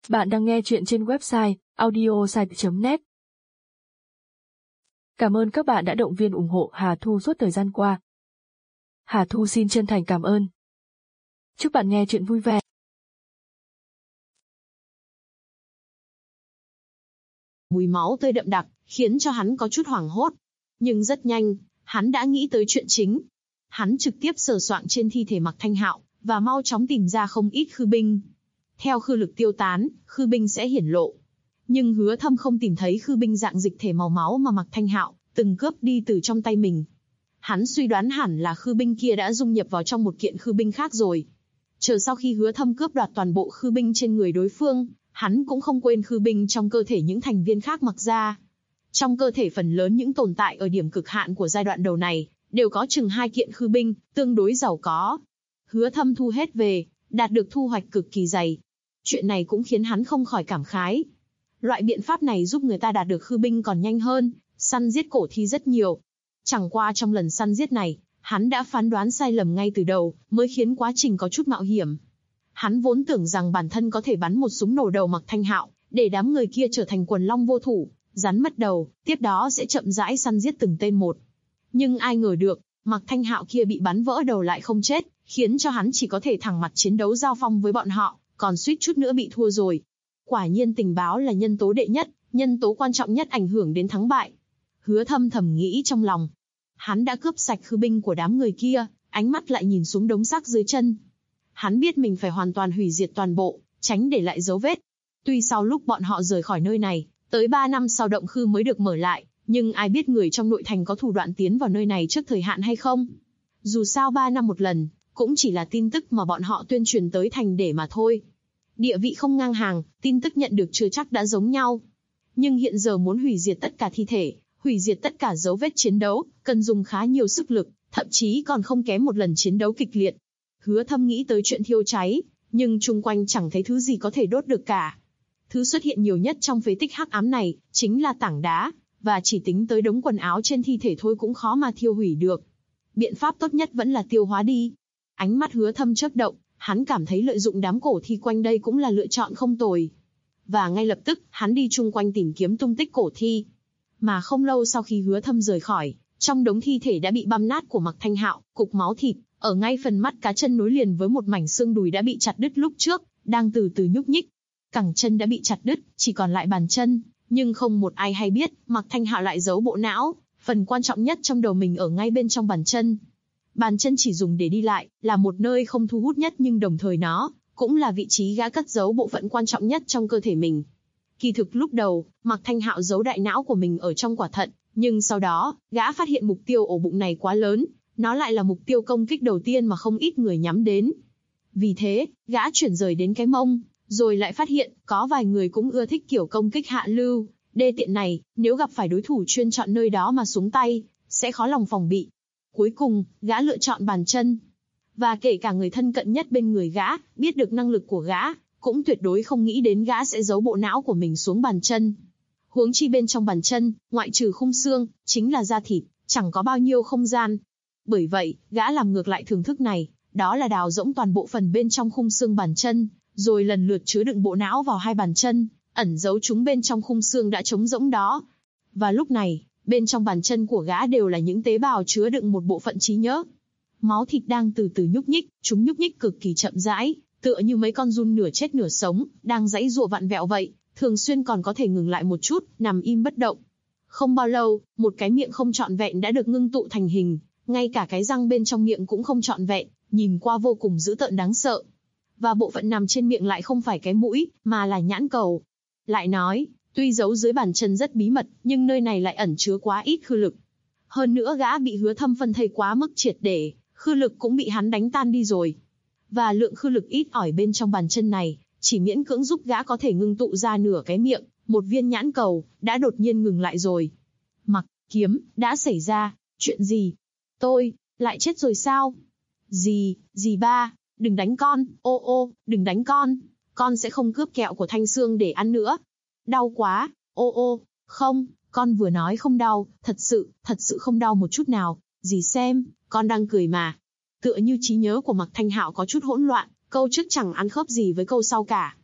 Bạn đang nghe chuyện trên website audiosite.net. Cảm ơn các bạn đã động viên ủng hộ Hà Thu suốt thời gian qua. Hà Thu xin chân thành cảm ơn. Chúc bạn nghe chuyện vui vẻ. Mùi máu tươi đậm đặc, khiến cho hắn có chút hoảng hốt. Nhưng rất nhanh, hắn đã nghĩ tới chuyện chính. Hắn trực tiếp sờ soạng trên thi thể Mạc Thanh Hạo, và mau chóng tìm ra không ít khư binh. Theo khư lực tiêu tán, khư binh sẽ hiển lộ. Nhưng Hứa Thâm không tìm thấy khư binh dạng dịch thể màu máu mà Mạc Thanh Hạo từng cướp đi từ trong tay mình. Hắn suy đoán hẳn là khư binh kia đã dung nhập vào trong một kiện khư binh khác rồi. Chờ sau khi Hứa Thâm cướp đoạt toàn bộ khư binh trên người đối phương, hắn cũng không quên khư binh trong cơ thể những thành viên khác mặc ra. Trong cơ thể phần lớn những tồn tại ở điểm cực hạn của giai đoạn đầu này, đều có chừng 2 kiện khư binh, tương đối giàu có. Hứa Thâm thu hết về, đạt được thu hoạch cực kỳ dày. Chuyện này cũng khiến hắn không khỏi cảm khái. Loại biện pháp này giúp người ta đạt được khư binh còn nhanh hơn, săn giết cổ thi rất nhiều. Chẳng qua trong lần săn giết này, hắn đã phán đoán sai lầm ngay từ đầu, mới khiến quá trình có chút mạo hiểm. Hắn vốn tưởng rằng bản thân có thể bắn một súng nổ đầu Mạc Thanh Hạo, để đám người kia trở thành quần long vô thủ, rắn mất đầu, tiếp đó sẽ chậm rãi săn giết từng tên một. Nhưng ai ngờ được, Mạc Thanh Hạo kia bị bắn vỡ đầu lại không chết, khiến cho hắn chỉ có thể thẳng mặt chiến đấu giao phong với bọn họ, còn suýt chút nữa bị thua rồi. Quả nhiên tình báo là nhân tố đệ nhất, nhân tố quan trọng nhất ảnh hưởng đến thắng bại. Hứa Thâm thầm nghĩ trong lòng. Hắn đã cướp sạch khư binh của đám người kia, ánh mắt lại nhìn xuống đống xác dưới chân. Hắn biết mình phải hoàn toàn hủy diệt toàn bộ, tránh để lại dấu vết. Tuy sau lúc bọn họ rời khỏi nơi này, tới 3 năm sau động khư mới được mở lại, nhưng ai biết người trong nội thành có thủ đoạn tiến vào nơi này trước thời hạn hay không? Dù sao 3 năm một lần, cũng chỉ là tin tức mà bọn họ tuyên truyền tới thành để mà thôi. Địa vị không ngang hàng, tin tức nhận được chưa chắc đã giống nhau. Nhưng hiện giờ muốn hủy diệt tất cả thi thể, hủy diệt tất cả dấu vết chiến đấu, cần dùng khá nhiều sức lực, thậm chí còn không kém một lần chiến đấu kịch liệt. Hứa Thâm nghĩ tới chuyện thiêu cháy, nhưng chung quanh chẳng thấy thứ gì có thể đốt được cả. Thứ xuất hiện nhiều nhất trong phế tích hắc ám này, chính là tảng đá, và chỉ tính tới đống quần áo trên thi thể thôi cũng khó mà thiêu hủy được. Biện pháp tốt nhất vẫn là tiêu hóa đi. Ánh mắt Hứa Thâm chớp động, hắn cảm thấy lợi dụng đám cổ thi quanh đây cũng là lựa chọn không tồi. Và ngay lập tức, hắn đi chung quanh tìm kiếm tung tích cổ thi. Mà không lâu sau khi Hứa Thâm rời khỏi, trong đống thi thể đã bị băm nát của Mạc Thanh Hạo, cục máu thịt, ở ngay phần mắt cá chân nối liền với một mảnh xương đùi đã bị chặt đứt lúc trước, đang từ từ nhúc nhích. Cẳng chân đã bị chặt đứt, chỉ còn lại bàn chân, nhưng không một ai hay biết, Mạc Thanh Hạo lại giấu bộ não, phần quan trọng nhất trong đầu mình ở ngay bên trong bàn chân. Bàn chân chỉ dùng để đi lại, là một nơi không thu hút nhất nhưng đồng thời nó cũng là vị trí gã cất giấu bộ phận quan trọng nhất trong cơ thể mình. Kỳ thực lúc đầu, Mạc Thanh Hạo giấu đại não của mình ở trong quả thận, nhưng sau đó, gã phát hiện mục tiêu ổ bụng này quá lớn, nó lại là mục tiêu công kích đầu tiên mà không ít người nhắm đến. Vì thế, gã chuyển rời đến cái mông, rồi lại phát hiện có vài người cũng ưa thích kiểu công kích hạ lưu, đê tiện này, nếu gặp phải đối thủ chuyên chọn nơi đó mà xuống tay, sẽ khó lòng phòng bị. Cuối cùng, gã lựa chọn bàn chân. Và kể cả người thân cận nhất bên người gã, biết được năng lực của gã, cũng tuyệt đối không nghĩ đến gã sẽ giấu bộ não của mình xuống bàn chân. Huống chi bên trong bàn chân, ngoại trừ khung xương, chính là da thịt, chẳng có bao nhiêu không gian. Bởi vậy, gã làm ngược lại thưởng thức này, đó là đào rỗng toàn bộ phần bên trong khung xương bàn chân, rồi lần lượt chứa đựng bộ não vào 2 bàn chân, ẩn giấu chúng bên trong khung xương đã trống rỗng đó. Và lúc này, bên trong bàn chân của gã đều là những tế bào chứa đựng một bộ phận trí nhớ. Máu thịt đang từ từ nhúc nhích, chúng nhúc nhích cực kỳ chậm rãi, tựa như mấy con giun nửa chết nửa sống, đang giãy giụa vặn vẹo vậy, thường xuyên còn có thể ngừng lại một chút, nằm im bất động. Không bao lâu, một cái miệng không trọn vẹn đã được ngưng tụ thành hình, ngay cả cái răng bên trong miệng cũng không trọn vẹn, nhìn qua vô cùng dữ tợn đáng sợ. Và bộ phận nằm trên miệng lại không phải cái mũi, mà là nhãn cầu. Lại nói, tuy giấu dưới bàn chân rất bí mật, nhưng nơi này lại ẩn chứa quá ít khư lực. Hơn nữa gã bị Hứa Thâm phân thây quá mức triệt để, khư lực cũng bị hắn đánh tan đi rồi. Và lượng khư lực ít ỏi bên trong bàn chân này, chỉ miễn cưỡng giúp gã có thể ngưng tụ ra nửa cái miệng, một viên nhãn cầu, đã đột nhiên ngừng lại rồi. Mặc Kiếm, đã xảy ra, chuyện gì? Tôi, lại chết rồi sao? Dì ba, đừng đánh con, ô, đừng đánh con sẽ không cướp kẹo của Thanh Sương để ăn nữa. Đau quá, ô, không, con vừa nói không đau, thật sự không đau một chút nào, dì xem, con đang cười mà. Tựa như trí nhớ của Mạc Thanh Hạo có chút hỗn loạn, câu trước chẳng ăn khớp gì với câu sau cả.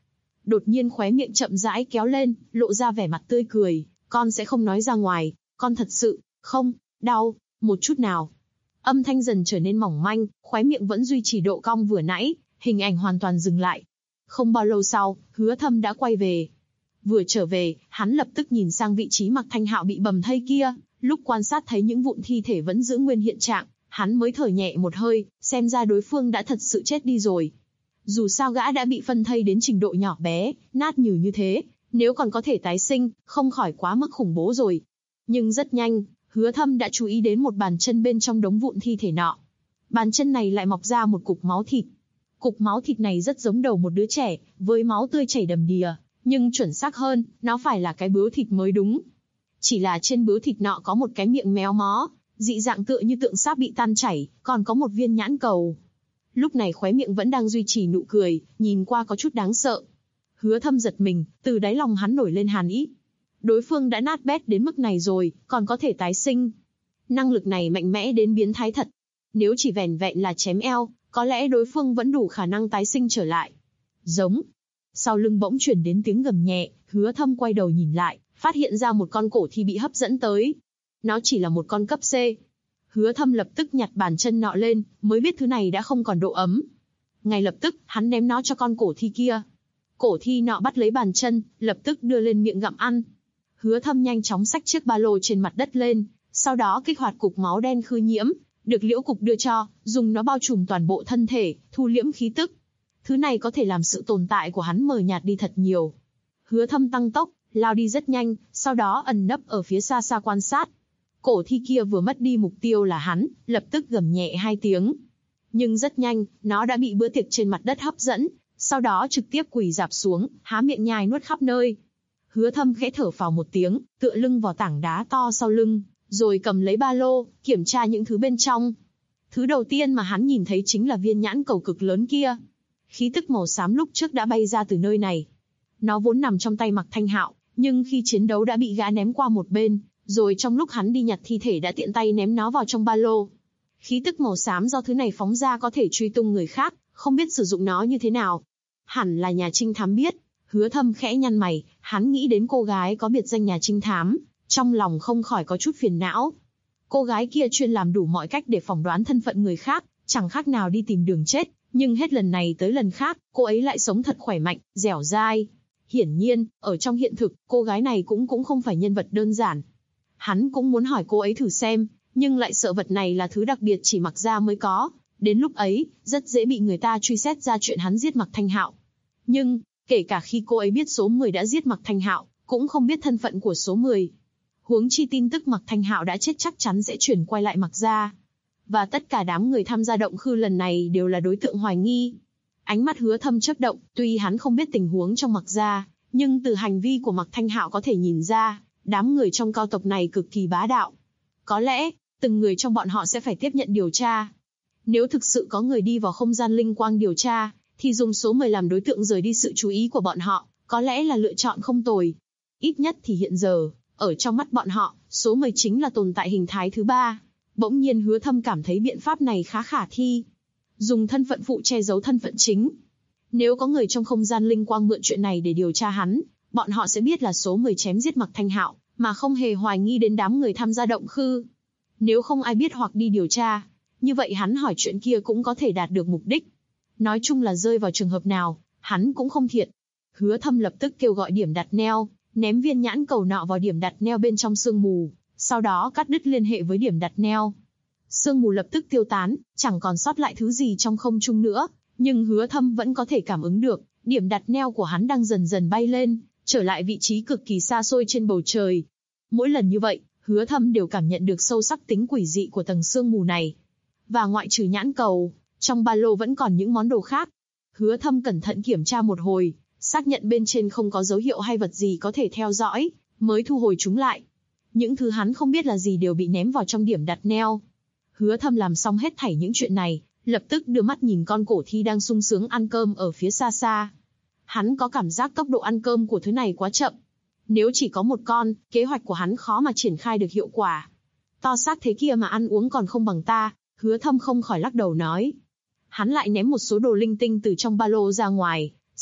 đột nhiên khóe miệng chậm rãi kéo lên, lộ ra vẻ mặt tươi cười, con sẽ không nói ra ngoài, con thật sự, không, đau, một chút nào. Âm thanh dần trở nên mỏng manh, khóe miệng vẫn duy trì độ cong vừa nãy, hình ảnh hoàn toàn dừng lại. Không bao lâu sau, Hứa Thâm đã quay về. Vừa trở về, hắn lập tức nhìn sang vị trí Mạc Thanh Hạo bị bầm thây kia, lúc quan sát thấy những vụn thi thể vẫn giữ nguyên hiện trạng, hắn mới thở nhẹ một hơi, xem ra đối phương đã thật sự chết đi rồi. Dù sao gã đã bị phân thây đến trình độ nhỏ bé, nát nhừ như thế, nếu còn có thể tái sinh, không khỏi quá mức khủng bố rồi. Nhưng rất nhanh, Hứa Thâm đã chú ý đến một bàn chân bên trong đống vụn thi thể nọ. Bàn chân này lại mọc ra một cục máu thịt. Cục máu thịt này rất giống đầu một đứa trẻ, với máu tươi chảy đầm đìa, nhưng chuẩn xác hơn, nó phải là cái bướu thịt mới đúng. Chỉ là trên bướu thịt nọ có một cái miệng méo mó, dị dạng tựa như tượng sáp bị tan chảy, còn có một viên nhãn cầu. Lúc này khóe miệng vẫn đang duy trì nụ cười, nhìn qua có chút đáng sợ. Hứa Thâm giật mình, từ đáy lòng hắn nổi lên hàn ý. Đối phương đã nát bét đến mức này rồi, còn có thể tái sinh. Năng lực này mạnh mẽ đến biến thái thật. Nếu chỉ vẻn vẹn là chém eo, có lẽ đối phương vẫn đủ khả năng tái sinh trở lại. Giống. Sau lưng bỗng chuyển đến tiếng gầm nhẹ, Hứa Thâm quay đầu nhìn lại, phát hiện ra một con cổ thi bị hấp dẫn tới. Nó chỉ là một con cấp C. Hứa Thâm lập tức nhặt bàn chân nọ lên, mới biết thứ này đã không còn độ ấm. Ngay lập tức, hắn ném nó cho con cổ thi kia. Cổ thi nọ bắt lấy bàn chân, lập tức đưa lên miệng gặm ăn. Hứa Thâm nhanh chóng xách chiếc ba lô trên mặt đất lên, sau đó kích hoạt cục máu đen khư nhiễm, được Liễu Cục đưa cho, dùng nó bao trùm toàn bộ thân thể, thu liễm khí tức. Thứ này có thể làm sự tồn tại của hắn mờ nhạt đi thật nhiều. Hứa Thâm tăng tốc, lao đi rất nhanh, sau đó ẩn nấp ở phía xa xa quan sát. Cổ thi kia vừa mất đi mục tiêu là hắn, lập tức gầm nhẹ 2 tiếng. Nhưng rất nhanh, nó đã bị bữa tiệc trên mặt đất hấp dẫn, sau đó trực tiếp quỳ rạp xuống, há miệng nhai nuốt khắp nơi. Hứa Thâm khẽ thở phào một tiếng, tựa lưng vào tảng đá to sau lưng, rồi cầm lấy ba lô, kiểm tra những thứ bên trong. Thứ đầu tiên mà hắn nhìn thấy chính là viên nhãn cầu cực lớn kia. Khí tức màu xám lúc trước đã bay ra từ nơi này. Nó vốn nằm trong tay Mạc Thanh Hạo, nhưng khi chiến đấu đã bị gã ném qua một bên, rồi trong lúc hắn đi nhặt thi thể đã tiện tay ném nó vào trong ba lô. Khí tức màu xám do thứ này phóng ra có thể truy tung người khác, không biết sử dụng nó như thế nào. Hẳn là nhà trinh thám biết. Hứa Thâm khẽ nhăn mày, hắn nghĩ đến cô gái có biệt danh nhà trinh thám, trong lòng không khỏi có chút phiền não. Cô gái kia chuyên làm đủ mọi cách để phỏng đoán thân phận người khác, chẳng khác nào đi tìm đường chết, nhưng hết lần này tới lần khác, cô ấy lại sống thật khỏe mạnh, dẻo dai. Hiển nhiên, ở trong hiện thực, cô gái này cũng không phải nhân vật đơn giản. Hắn cũng muốn hỏi cô ấy thử xem, nhưng lại sợ vật này là thứ đặc biệt chỉ Mạc gia mới có. Đến lúc ấy, rất dễ bị người ta truy xét ra chuyện hắn giết Mạc Thanh Hạo. Nhưng, kể cả khi cô ấy biết số 10 đã giết Mạc Thanh Hạo, cũng không biết thân phận của số 10. Huống chi tin tức Mạc Thanh Hạo đã chết chắc chắn sẽ chuyển quay lại Mạc gia. Và tất cả đám người tham gia động khư lần này đều là đối tượng hoài nghi. Ánh mắt Hứa Thâm chớp động, tuy hắn không biết tình huống trong Mạc gia, nhưng từ hành vi của Mạc Thanh Hạo có thể nhìn ra, đám người trong cao tộc này cực kỳ bá đạo. Có lẽ, từng người trong bọn họ sẽ phải tiếp nhận điều tra. Nếu thực sự có người đi vào không gian linh quang điều tra, thì dùng số 10 làm đối tượng rời đi sự chú ý của bọn họ, có lẽ là lựa chọn không tồi. Ít nhất thì hiện giờ, ở trong mắt bọn họ, số 10 chính là tồn tại hình thái thứ 3. Bỗng nhiên Hứa Thâm cảm thấy biện pháp này khá khả thi. Dùng thân phận phụ che giấu thân phận chính. Nếu có người trong không gian linh quang mượn chuyện này để điều tra hắn, bọn họ sẽ biết là số 10 chém giết Mạc Thanh Hạo, mà không hề hoài nghi đến đám người tham gia động khư. Nếu không ai biết hoặc đi điều tra, như vậy hắn hỏi chuyện kia cũng có thể đạt được mục đích. Nói chung là rơi vào trường hợp nào, hắn cũng không thiệt. Hứa Thâm lập tức kêu gọi điểm đặt neo, ném viên nhãn cầu nọ vào điểm đặt neo bên trong sương mù, sau đó cắt đứt liên hệ với điểm đặt neo. Sương mù lập tức tiêu tán, chẳng còn sót lại thứ gì trong không trung nữa, nhưng Hứa Thâm vẫn có thể cảm ứng được, điểm đặt neo của hắn đang dần dần bay lên, trở lại vị trí cực kỳ xa xôi trên bầu trời. Mỗi lần như vậy, Hứa Thâm đều cảm nhận được sâu sắc tính quỷ dị của tầng sương mù này. Và ngoại trừ nhãn cầu, trong ba lô vẫn còn những món đồ khác. Hứa Thâm cẩn thận kiểm tra một hồi, xác nhận bên trên không có dấu hiệu hay vật gì có thể theo dõi, mới thu hồi chúng lại. Những thứ hắn không biết là gì đều bị ném vào trong điểm đặt neo. Hứa Thâm làm xong hết thảy những chuyện này, lập tức đưa mắt nhìn con cổ thi đang sung sướng ăn cơm ở phía xa xa. Hắn có cảm giác tốc độ ăn cơm của thứ này quá chậm. Nếu chỉ có một con, kế hoạch của hắn khó mà triển khai được hiệu quả. To xác thế kia mà ăn uống còn không bằng ta, Hứa Thâm không khỏi lắc đầu nói. Hắn lại ném một số đồ linh tinh từ trong ba lô ra ngoài,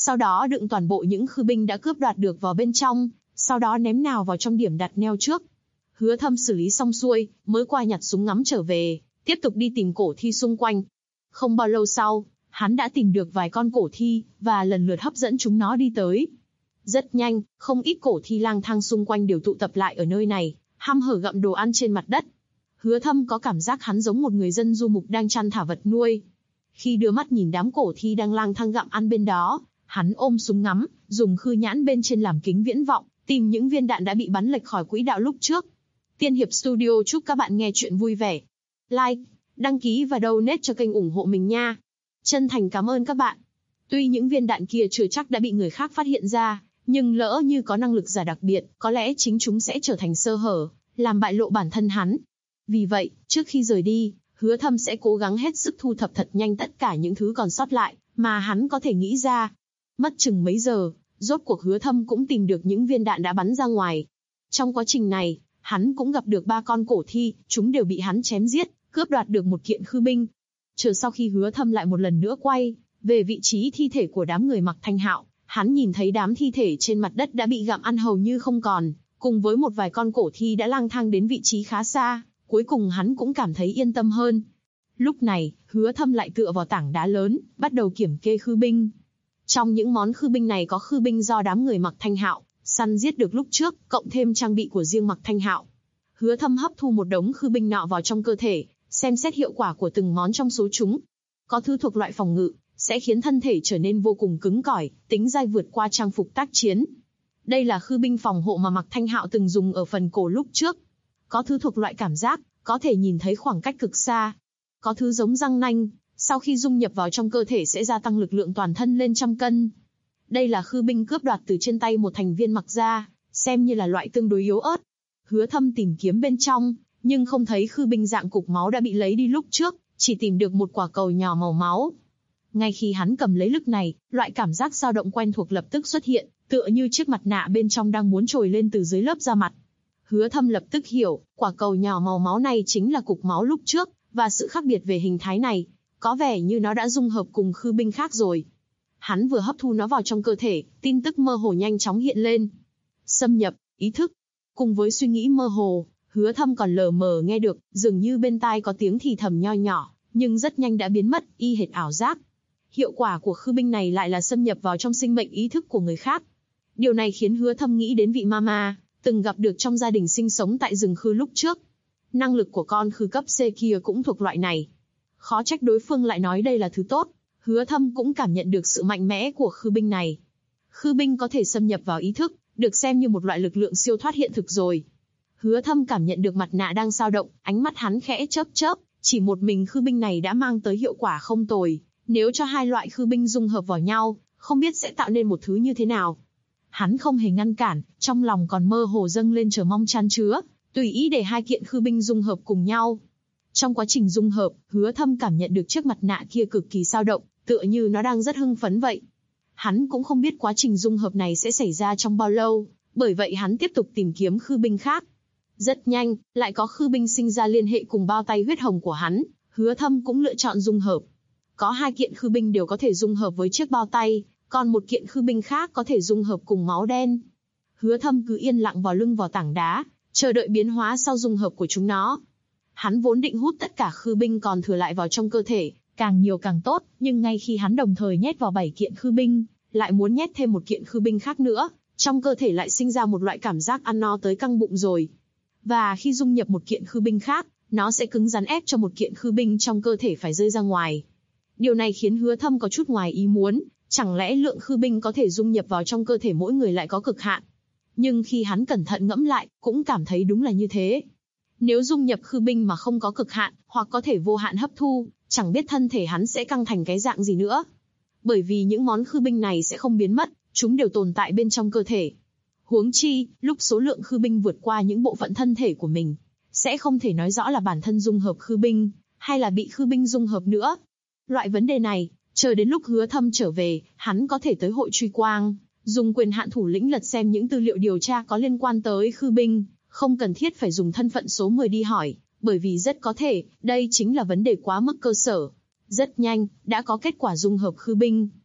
sau đó đựng toàn bộ những khư binh đã cướp đoạt được vào bên trong, sau đó ném nào vào trong điểm đặt neo trước. Hứa Thâm xử lý xong xuôi, mới qua nhặt súng ngắm trở về, tiếp tục đi tìm cổ thi xung quanh. Không bao lâu sau, hắn đã tìm được vài con cổ thi, và lần lượt hấp dẫn chúng nó đi tới. Rất nhanh, không ít cổ thi lang thang xung quanh đều tụ tập lại ở nơi này, hăm hở gặm đồ ăn trên mặt đất. Hứa Thâm có cảm giác hắn giống một người dân du mục đang chăn thả vật nuôi. Khi đưa mắt nhìn đám cổ thi đang lang thang gặm ăn bên đó, hắn ôm súng ngắm, dùng khư nhãn bên trên làm kính viễn vọng, tìm những viên đạn đã bị bắn lệch khỏi quỹ đạo lúc trước. Tiên Hiệp Studio chúc các bạn nghe chuyện vui vẻ. Like, đăng ký và donate cho kênh ủng hộ mình nha. Chân thành cảm ơn các bạn. Tuy những viên đạn kia chưa chắc đã bị người khác phát hiện ra, nhưng lỡ như có năng lực giả đặc biệt, có lẽ chính chúng sẽ trở thành sơ hở, làm bại lộ bản thân hắn. Vì vậy, trước khi rời đi, Hứa Thâm sẽ cố gắng hết sức thu thập thật nhanh tất cả những thứ còn sót lại, mà hắn có thể nghĩ ra. Mất chừng mấy giờ, rốt cuộc Hứa Thâm cũng tìm được những viên đạn đã bắn ra ngoài. Trong quá trình này, hắn cũng gặp được 3 con cổ thi, chúng đều bị hắn chém giết, cướp đoạt được một kiện khư binh. Chờ sau khi Hứa Thâm lại một lần nữa quay về vị trí thi thể của đám người mặc thanh hạo, hắn nhìn thấy đám thi thể trên mặt đất đã bị gặm ăn hầu như không còn, cùng với một vài con cổ thi đã lang thang đến vị trí khá xa, cuối cùng hắn cũng cảm thấy yên tâm hơn. Lúc này, Hứa Thâm lại tựa vào tảng đá lớn, bắt đầu kiểm kê khư binh. Trong những món khư binh này có khư binh do đám người mặc thanh hạo săn giết được lúc trước, cộng thêm trang bị của riêng mặc thanh hạo. Hứa Thâm hấp thu một đống khư binh nọ vào trong cơ thể, xem xét hiệu quả của từng món trong số chúng. Có thứ thuộc loại phòng ngự, sẽ khiến thân thể trở nên vô cùng cứng cỏi, tính dai vượt qua trang phục tác chiến. Đây là khư binh phòng hộ mà mặc thanh hạo từng dùng ở phần cổ lúc trước. Có thứ thuộc loại cảm giác, có thể nhìn thấy khoảng cách cực xa. Có thứ giống răng nanh, sau khi dung nhập vào trong cơ thể sẽ gia tăng lực lượng toàn thân lên 100 cân. Đây là khư binh cướp đoạt từ trên tay một thành viên mặc ra, xem như là loại tương đối yếu ớt. Hứa Thâm tìm kiếm bên trong, nhưng không thấy khư binh dạng cục máu đã bị lấy đi lúc trước, chỉ tìm được một quả cầu nhỏ màu máu. Ngay khi hắn cầm lấy lực này, loại cảm giác dao động quen thuộc lập tức xuất hiện, tựa như chiếc mặt nạ bên trong đang muốn trồi lên từ dưới lớp da mặt. Hứa Thâm lập tức hiểu, quả cầu nhỏ màu máu này chính là cục máu lúc trước, và sự khác biệt về hình thái này, có vẻ như nó đã dung hợp cùng khư binh khác rồi. Hắn vừa hấp thu nó vào trong cơ thể, tin tức mơ hồ nhanh chóng hiện lên. Xâm nhập, ý thức. Cùng với suy nghĩ mơ hồ, Hứa Thâm còn lờ mờ nghe được, dường như bên tai có tiếng thì thầm nho nhỏ, nhưng rất nhanh đã biến mất, y hệt ảo giác. Hiệu quả của khư binh này lại là xâm nhập vào trong sinh mệnh ý thức của người khác. Điều này khiến Hứa Thâm nghĩ đến vị mama từng gặp được trong gia đình sinh sống tại rừng khư lúc trước. Năng lực của con khư cấp C kia cũng thuộc loại này. Khó trách đối phương lại nói đây là thứ tốt. Hứa Thâm cũng cảm nhận được sự mạnh mẽ của khư binh này. Khư binh có thể xâm nhập vào ý thức, được xem như một loại lực lượng siêu thoát hiện thực rồi. Hứa Thâm cảm nhận được mặt nạ đang dao động, ánh mắt hắn khẽ chớp chớp, chỉ một mình khư binh này đã mang tới hiệu quả không tồi. Nếu cho hai loại khư binh dung hợp vào nhau, không biết sẽ tạo nên một thứ như thế nào. Hắn không hề ngăn cản, trong lòng còn mơ hồ dâng lên chờ mong chan chứa, tùy ý để hai kiện khư binh dung hợp cùng nhau. Trong quá trình dung hợp, Hứa Thâm cảm nhận được chiếc mặt nạ kia cực kỳ dao động, tựa như nó đang rất hưng phấn vậy. Hắn cũng không biết quá trình dung hợp này sẽ xảy ra trong bao lâu, bởi vậy hắn tiếp tục tìm kiếm khư binh khác. Rất nhanh, lại có khư binh sinh ra liên hệ cùng bao tay huyết hồng của hắn, Hứa Thâm cũng lựa chọn dung hợp. Có hai kiện khư binh đều có thể dung hợp với chiếc bao tay, còn một kiện khư binh khác có thể dung hợp cùng máu đen. Hứa Thâm cứ yên lặng vào lưng vào tảng đá, chờ đợi biến hóa sau dung hợp của chúng nó. Hắn vốn định hút tất cả khư binh còn thừa lại vào trong cơ thể, càng nhiều càng tốt, nhưng ngay khi hắn đồng thời nhét vào 7 kiện khư binh, lại muốn nhét thêm một kiện khư binh khác nữa, trong cơ thể lại sinh ra một loại cảm giác ăn no tới căng bụng rồi. Và khi dung nhập một kiện khư binh khác, nó sẽ cứng rắn ép cho một kiện khư binh trong cơ thể phải rơi ra ngoài. Điều này khiến Hứa Thâm có chút ngoài ý muốn, chẳng lẽ lượng khư binh có thể dung nhập vào trong cơ thể mỗi người lại có cực hạn? Nhưng khi hắn cẩn thận ngẫm lại, cũng cảm thấy đúng là như thế. Nếu dung nhập khư binh mà không có cực hạn, hoặc có thể vô hạn hấp thu, chẳng biết thân thể hắn sẽ căng thành cái dạng gì nữa. Bởi vì những món khư binh này sẽ không biến mất, chúng đều tồn tại bên trong cơ thể. Huống chi, lúc số lượng khư binh vượt qua những bộ phận thân thể của mình, sẽ không thể nói rõ là bản thân dung hợp khư binh, hay là bị khư binh dung hợp nữa. Loại vấn đề này, chờ đến lúc Hứa Thâm trở về, hắn có thể tới hội truy quang, dùng quyền hạn thủ lĩnh lật xem những tư liệu điều tra có liên quan tới khư binh, không cần thiết phải dùng thân phận số 10 đi hỏi, bởi vì rất có thể, đây chính là vấn đề quá mức cơ sở. Rất nhanh, đã có kết quả dung hợp khư binh.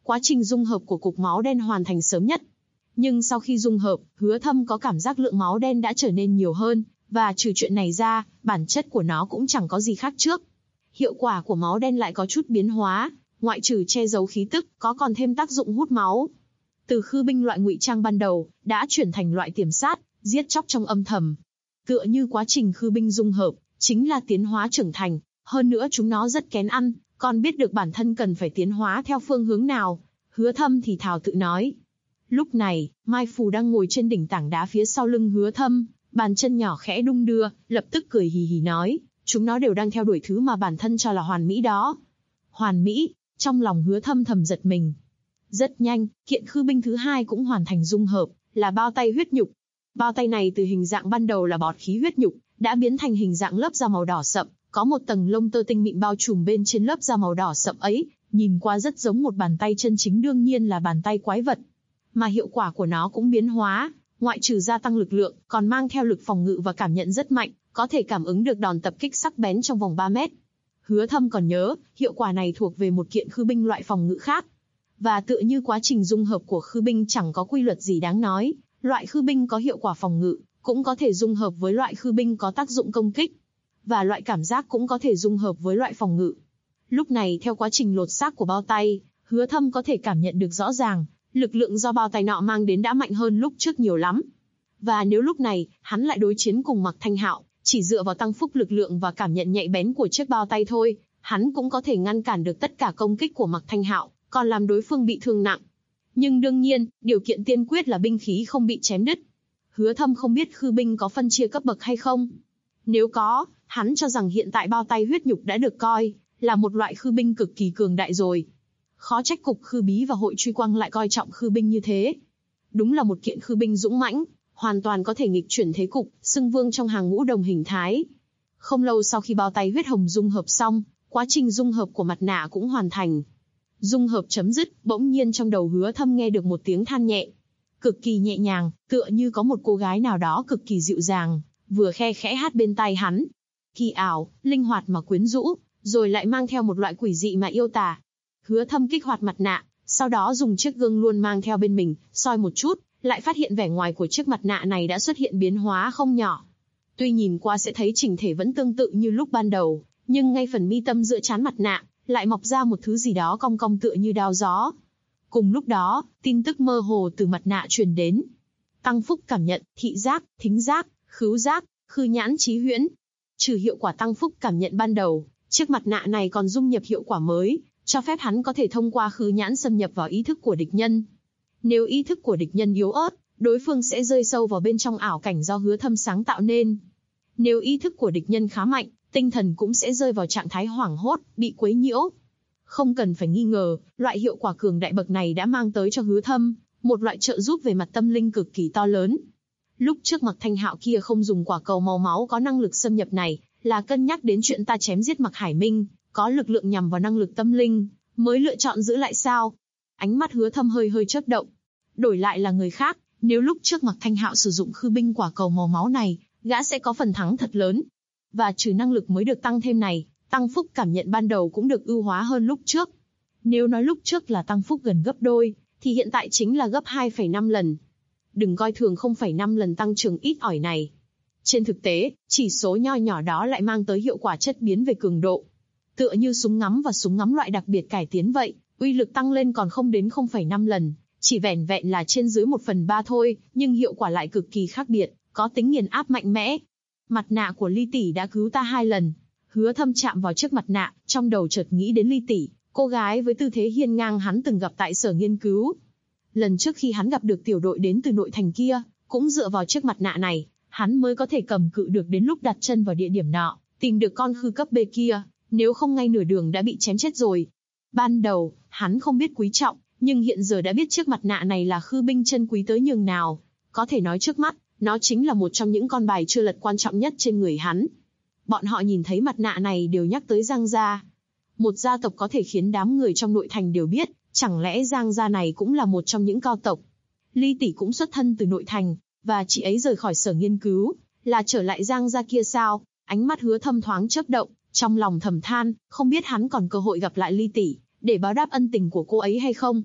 quá trình dung hợp của cục máu đen hoàn thành sớm nhất. Nhưng sau khi dung hợp, Hứa Thâm có cảm giác lượng máu đen đã trở nên nhiều hơn, và trừ chuyện này ra, bản chất của nó cũng chẳng có gì khác trước. Hiệu quả của máu đen lại có chút biến hóa, ngoại trừ che giấu khí tức, có còn thêm tác dụng hút máu. Từ khư binh loại ngụy trang ban đầu, đã chuyển thành loại tiềm sát, giết chóc trong âm thầm. Tựa như quá trình khư binh dung hợp, chính là tiến hóa trưởng thành, hơn nữa chúng nó rất kén ăn, còn biết được bản thân cần phải tiến hóa theo phương hướng nào. Hứa Thâm thì thào tự nói. Lúc này, Mai Phù đang ngồi trên đỉnh tảng đá phía sau lưng Hứa Thâm, bàn chân nhỏ khẽ đung đưa, lập tức cười hì hì nói, chúng nó đều đang theo đuổi thứ mà bản thân cho là hoàn mỹ đó. Hoàn mỹ, trong lòng Hứa Thâm thầm giật mình. Rất nhanh, kiện khư binh thứ hai cũng hoàn thành dung hợp, là bao tay huyết nhục. Bao tay này từ hình dạng ban đầu là bọt khí huyết nhục, đã biến thành hình dạng lớp da màu đỏ sậm, có một tầng lông tơ tinh mịn bao trùm bên trên lớp da màu đỏ sậm ấy, nhìn qua rất giống một bàn tay chân chính, đương nhiên là bàn tay quái vật. Mà hiệu quả của nó cũng biến hóa, ngoại trừ gia tăng lực lượng, còn mang theo lực phòng ngự và cảm nhận rất mạnh, có thể cảm ứng được đòn tập kích sắc bén trong vòng 3 mét. Hứa Thâm còn nhớ, hiệu quả này thuộc về một kiện khư binh loại phòng ngự khác. Và tựa như quá trình dung hợp của khư binh chẳng có quy luật gì đáng nói, loại khư binh có hiệu quả phòng ngự, cũng có thể dung hợp với loại khư binh có tác dụng công kích. Và loại cảm giác cũng có thể dung hợp với loại phòng ngự. Lúc này theo quá trình lột xác của bao tay, Hứa Thâm có thể cảm nhận được rõ ràng, lực lượng do bao tay nọ mang đến đã mạnh hơn lúc trước nhiều lắm. Và nếu lúc này, hắn lại đối chiến cùng Mạc Thanh Hạo, chỉ dựa vào tăng phúc lực lượng và cảm nhận nhạy bén của chiếc bao tay thôi, hắn cũng có thể ngăn cản được tất cả công kích của Mạc Thanh Hạo, còn làm đối phương bị thương nặng. Nhưng đương nhiên, điều kiện tiên quyết là binh khí không bị chém đứt. Hứa Thâm không biết khư binh có phân chia cấp bậc hay không. Nếu có, hắn cho rằng hiện tại bao tay huyết nhục đã được coi là một loại khư binh cực kỳ cường đại rồi. Khó trách cục khư bí và hội truy quang lại coi trọng khư binh như thế. Đúng là một kiện khư binh dũng mãnh, hoàn toàn có thể nghịch chuyển thế cục, xưng vương trong hàng ngũ đồng hình thái. Không lâu sau khi bao tay huyết hồng dung hợp xong, quá trình dung hợp của mặt nạ cũng hoàn thành. Dung hợp chấm dứt, bỗng nhiên trong đầu Hứa Thâm nghe được một tiếng than nhẹ. Cực kỳ nhẹ nhàng, tựa như có một cô gái nào đó cực kỳ dịu dàng, vừa khe khẽ hát bên tai hắn. Kỳ ảo, linh hoạt mà quyến rũ, rồi lại mang theo một loại quỷ dị mà yêu tà. Hứa Thâm kích hoạt mặt nạ, sau đó dùng chiếc gương luôn mang theo bên mình, soi một chút, lại phát hiện vẻ ngoài của chiếc mặt nạ này đã xuất hiện biến hóa không nhỏ. Tuy nhìn qua sẽ thấy chỉnh thể vẫn tương tự như lúc ban đầu, nhưng ngay phần mi tâm giữa trán mặt nạ, lại mọc ra một thứ gì đó cong cong tựa như đao gió. Cùng lúc đó, tin tức mơ hồ từ mặt nạ truyền đến. Tăng phúc cảm nhận, thị giác, thính giác, khứu giác, khư nhãn trí huyễn. Trừ hiệu quả tăng phúc cảm nhận ban đầu, chiếc mặt nạ này còn dung nhập hiệu quả mới, cho phép hắn có thể thông qua khư nhãn xâm nhập vào ý thức của địch nhân. Nếu ý thức của địch nhân yếu ớt, đối phương sẽ rơi sâu vào bên trong ảo cảnh do Hứa Thâm sáng tạo nên. Nếu ý thức của địch nhân khá mạnh, tinh thần cũng sẽ rơi vào trạng thái hoảng hốt, bị quấy nhiễu. Không cần phải nghi ngờ, loại hiệu quả cường đại bậc này đã mang tới cho Hứa Thâm một loại trợ giúp về mặt tâm linh cực kỳ to lớn. Lúc trước Mạc Thanh Hạo kia không dùng quả cầu màu máu có năng lực xâm nhập này, là cân nhắc đến chuyện ta chém giết Mạc Hải Minh, có lực lượng nhằm vào năng lực tâm linh, mới lựa chọn giữ lại sao? Ánh mắt Hứa Thâm hơi hơi chớp động. Đổi lại là người khác, nếu lúc trước Mạc Thanh Hạo sử dụng khư binh quả cầu màu máu này, gã sẽ có phần thắng thật lớn. Và trừ năng lực mới được tăng thêm này, tăng phúc cảm nhận ban đầu cũng được ưu hóa hơn lúc trước. Nếu nói lúc trước là tăng phúc gần gấp đôi, thì hiện tại chính là gấp 2,5 lần. Đừng coi thường 0,5 lần tăng trưởng ít ỏi này. Trên thực tế, chỉ số nho nhỏ đó lại mang tới hiệu quả chất biến về cường độ. Tựa như súng ngắm và súng ngắm loại đặc biệt cải tiến vậy, uy lực tăng lên còn không đến 0,5 lần, chỉ vẻn vẹn là trên dưới 1/3 thôi, nhưng hiệu quả lại cực kỳ khác biệt, có tính nghiền áp mạnh mẽ. Mặt nạ của Ly tỷ đã cứu ta 2 lần. Hứa Thâm chạm vào chiếc mặt nạ, trong đầu chợt nghĩ đến Ly tỷ, cô gái với tư thế hiên ngang hắn từng gặp tại sở nghiên cứu. Lần trước khi hắn gặp được tiểu đội đến từ nội thành kia, cũng dựa vào chiếc mặt nạ này, hắn mới có thể cầm cự được đến lúc đặt chân vào địa điểm nọ, tìm được con khư cấp B kia, nếu không ngay nửa đường đã bị chém chết rồi. Ban đầu, hắn không biết quý trọng, nhưng hiện giờ đã biết chiếc mặt nạ này là khư binh chân quý tới nhường nào. Có thể nói trước mắt, nó chính là một trong những con bài chưa lật quan trọng nhất trên người hắn. Bọn họ nhìn thấy mặt nạ này đều nhắc tới Giang gia. Một gia tộc có thể khiến đám người trong nội thành đều biết, chẳng lẽ Giang gia này cũng là một trong những cao tộc. Ly tỷ cũng xuất thân từ nội thành, và chị ấy rời khỏi sở nghiên cứu, là trở lại Giang gia kia sao? Ánh mắt Hứa Thâm thoáng chớp động, trong lòng thầm than, không biết hắn còn cơ hội gặp lại Ly tỷ, để báo đáp ân tình của cô ấy hay không.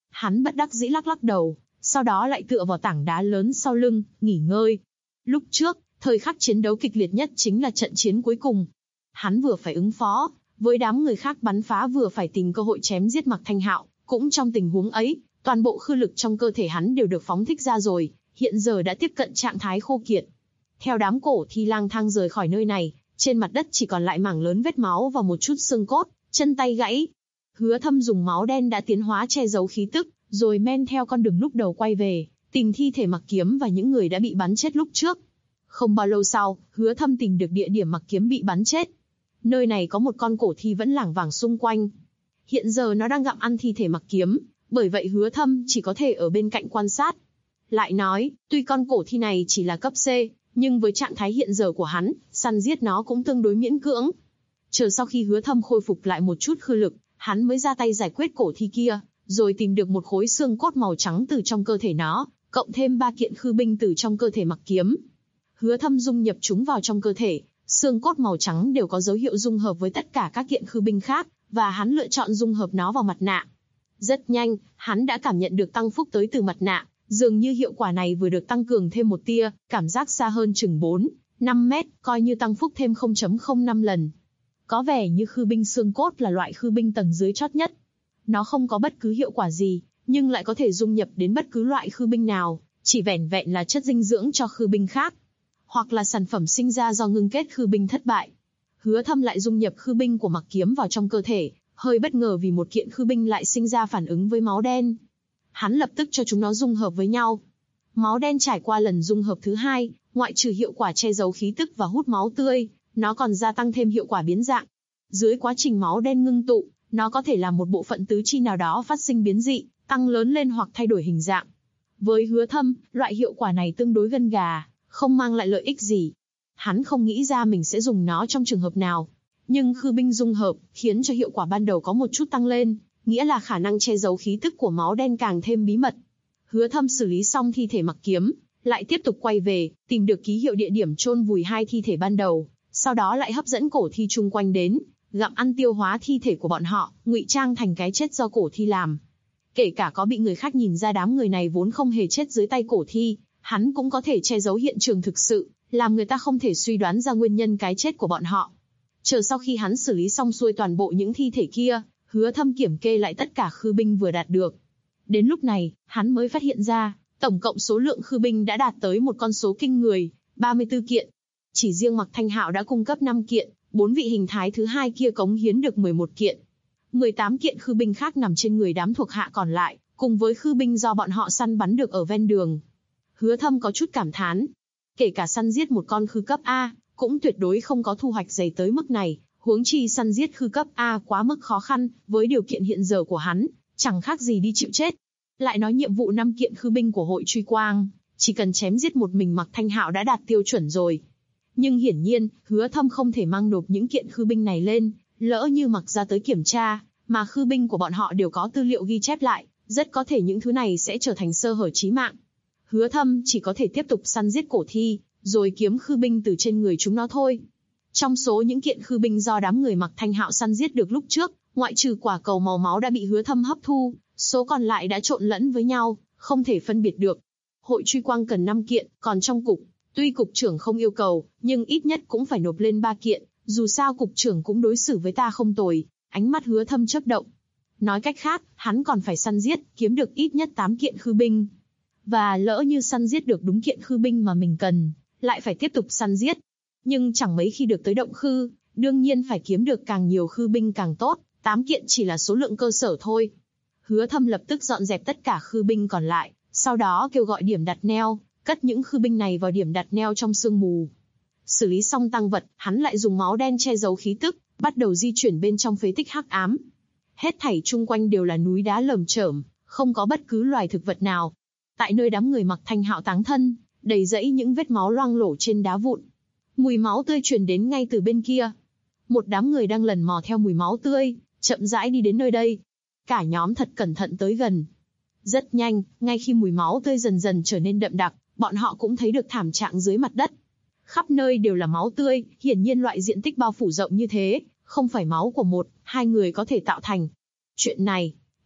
Hắn bất đắc dĩ lắc lắc đầu, sau đó lại tựa vào tảng đá lớn sau lưng, nghỉ ngơi. Lúc trước, thời khắc chiến đấu kịch liệt nhất chính là trận chiến cuối cùng. Hắn vừa phải ứng phó với đám người khác bắn phá, vừa phải tìm cơ hội chém giết Mạc Thanh Hạo. Cũng trong tình huống ấy, toàn bộ khư lực trong cơ thể hắn đều được phóng thích ra rồi, hiện giờ đã tiếp cận trạng thái khô kiệt. Theo đám cổ thi lang thang rời khỏi nơi này, trên mặt đất chỉ còn lại mảng lớn vết máu và một chút xương cốt, chân tay gãy. Hứa Thâm dùng máu đen đã tiến hóa che giấu khí tức, rồi men theo con đường lúc đầu quay về, tìm thi thể Mặc Kiếm và những người đã bị bắn chết lúc trước. Không bao lâu sau, Hứa Thâm tìm được địa điểm Mặc Kiếm bị bắn chết. Nơi này có một con cổ thi vẫn lảng vảng xung quanh. Hiện giờ nó đang gặm ăn thi thể Mặc Kiếm, bởi vậy Hứa Thâm chỉ có thể ở bên cạnh quan sát. Lại nói, tuy con cổ thi này chỉ là cấp C, nhưng với trạng thái hiện giờ của hắn, săn giết nó cũng tương đối miễn cưỡng. Chờ sau khi Hứa Thâm khôi phục lại một chút khư lực, hắn mới ra tay giải quyết cổ thi kia, rồi tìm được một khối xương cốt màu trắng từ trong cơ thể nó, cộng thêm 3 kiện khư binh từ trong cơ thể Mặc Kiếm. Hứa Thâm dung nhập chúng vào trong cơ thể, xương cốt màu trắng đều có dấu hiệu dung hợp với tất cả các kiện khư binh khác, và hắn lựa chọn dung hợp nó vào mặt nạ. Rất nhanh, hắn đã cảm nhận được tăng phúc tới từ mặt nạ, dường như hiệu quả này vừa được tăng cường thêm một tia, cảm giác xa hơn chừng 4-5 mét, coi như tăng phúc thêm 0.05 lần. Có vẻ như khư binh xương cốt là loại khư binh tầng dưới chót nhất. Nó không có bất cứ hiệu quả gì, nhưng lại có thể dung nhập đến bất cứ loại khư binh nào, chỉ vẻn vẹn là chất dinh dưỡng cho khư binh khác, hoặc là sản phẩm sinh ra do ngưng kết khư binh thất bại. Hứa Thâm lại dung nhập khư binh của Mặc Kiếm vào trong cơ thể, hơi bất ngờ vì một kiện khư binh lại sinh ra phản ứng với máu đen. Hắn lập tức cho chúng nó dung hợp với nhau. Máu đen trải qua lần dung hợp thứ hai, ngoại trừ hiệu quả che giấu khí tức và hút máu tươi, nó còn gia tăng thêm hiệu quả biến dạng. Dưới quá trình máu đen ngưng tụ, nó có thể làm một bộ phận tứ chi nào đó phát sinh biến dị, tăng lớn lên hoặc thay đổi hình dạng. Với Hứa Thâm, loại hiệu quả này tương đối gân gà, không mang lại lợi ích gì. Hắn không nghĩ ra mình sẽ dùng nó trong trường hợp nào. Nhưng khư binh dung hợp, khiến cho hiệu quả ban đầu có một chút tăng lên, nghĩa là khả năng che giấu khí tức của máu đen càng thêm bí mật. Hứa Thâm xử lý xong thi thể Mặc Kiếm, lại tiếp tục quay về, tìm được ký hiệu địa điểm chôn vùi hai thi thể ban đầu, sau đó lại hấp dẫn cổ thi chung quanh đến, gặm ăn tiêu hóa thi thể của bọn họ, ngụy trang thành cái chết do cổ thi làm. Kể cả có bị người khác nhìn ra đám người này vốn không hề chết dưới tay cổ thi, hắn cũng có thể che giấu hiện trường thực sự, làm người ta không thể suy đoán ra nguyên nhân cái chết của bọn họ. Chờ sau khi hắn xử lý xong xuôi toàn bộ những thi thể kia, Hứa Thâm kiểm kê lại tất cả khư binh vừa đạt được. Đến lúc này, hắn mới phát hiện ra, tổng cộng số lượng khư binh đã đạt tới một con số kinh người, 34 kiện. Chỉ riêng Mạc Thanh Hạo đã cung cấp 5 kiện, 4 vị hình thái thứ hai kia cống hiến được 11 kiện. 18 kiện khư binh khác nằm trên người đám thuộc hạ còn lại, cùng với khư binh do bọn họ săn bắn được ở ven đường. Hứa Thâm có chút cảm thán. Kể cả săn giết một con khư cấp A, cũng tuyệt đối không có thu hoạch dày tới mức này, huống chi săn giết khư cấp A quá mức khó khăn, với điều kiện hiện giờ của hắn, chẳng khác gì đi chịu chết. Lại nói nhiệm vụ 5 kiện khư binh của hội truy quang, chỉ cần chém giết một mình Mạc Thanh Hạo đã đạt tiêu chuẩn rồi. Nhưng hiển nhiên, Hứa Thâm không thể mang nộp những kiện khư binh này lên, lỡ như Mạc ra tới kiểm tra, mà khư binh của bọn họ đều có tư liệu ghi chép lại, rất có thể những thứ này sẽ trở thành sơ hở chí mạng. Hứa Thâm chỉ có thể tiếp tục săn giết cổ thi, rồi kiếm khư binh từ trên người chúng nó thôi. Trong số những kiện khư binh do đám người Mạc Thanh Hạo săn giết được lúc trước, ngoại trừ quả cầu màu máu đã bị Hứa Thâm hấp thu, số còn lại đã trộn lẫn với nhau, không thể phân biệt được. Hội truy quang cần 5 kiện, còn trong cục, tuy cục trưởng không yêu cầu, nhưng ít nhất cũng phải nộp lên 3 kiện, dù sao cục trưởng cũng đối xử với ta không tồi. Ánh mắt Hứa Thâm chớp động. Nói cách khác, hắn còn phải săn giết, kiếm được ít nhất 8 kiện khư binh. Và lỡ như săn giết được đúng kiện khư binh mà mình cần, lại phải tiếp tục săn giết. Nhưng chẳng mấy khi được tới động khư, đương nhiên phải kiếm được càng nhiều khư binh càng tốt, 8 kiện chỉ là số lượng cơ sở thôi. Hứa Thâm lập tức dọn dẹp tất cả khư binh còn lại, sau đó kêu gọi điểm đặt neo, cất những khư binh này vào điểm đặt neo trong sương mù. Xử lý xong tang vật, hắn lại dùng máu đen che giấu khí tức, bắt đầu di chuyển bên trong phế tích hắc ám. Hết thảy chung quanh đều là núi đá lởm chởm, không có bất cứ loài thực vật nào. Tại nơi đám người Mạc Thanh Hạo táng thân, đầy rẫy những vết máu loang lổ trên đá vụn. Mùi máu tươi truyền đến ngay từ bên kia. Một đám người đang lần mò theo mùi máu tươi, chậm rãi đi đến nơi đây. Cả nhóm thật cẩn thận tới gần. Rất nhanh, ngay khi mùi máu tươi dần dần trở nên đậm đặc, bọn họ cũng thấy được thảm trạng dưới mặt đất. Khắp nơi đều là máu tươi, hiển nhiên loại diện tích bao phủ rộng như thế, không phải máu của 1-2 người có thể tạo thành. Chuyện này,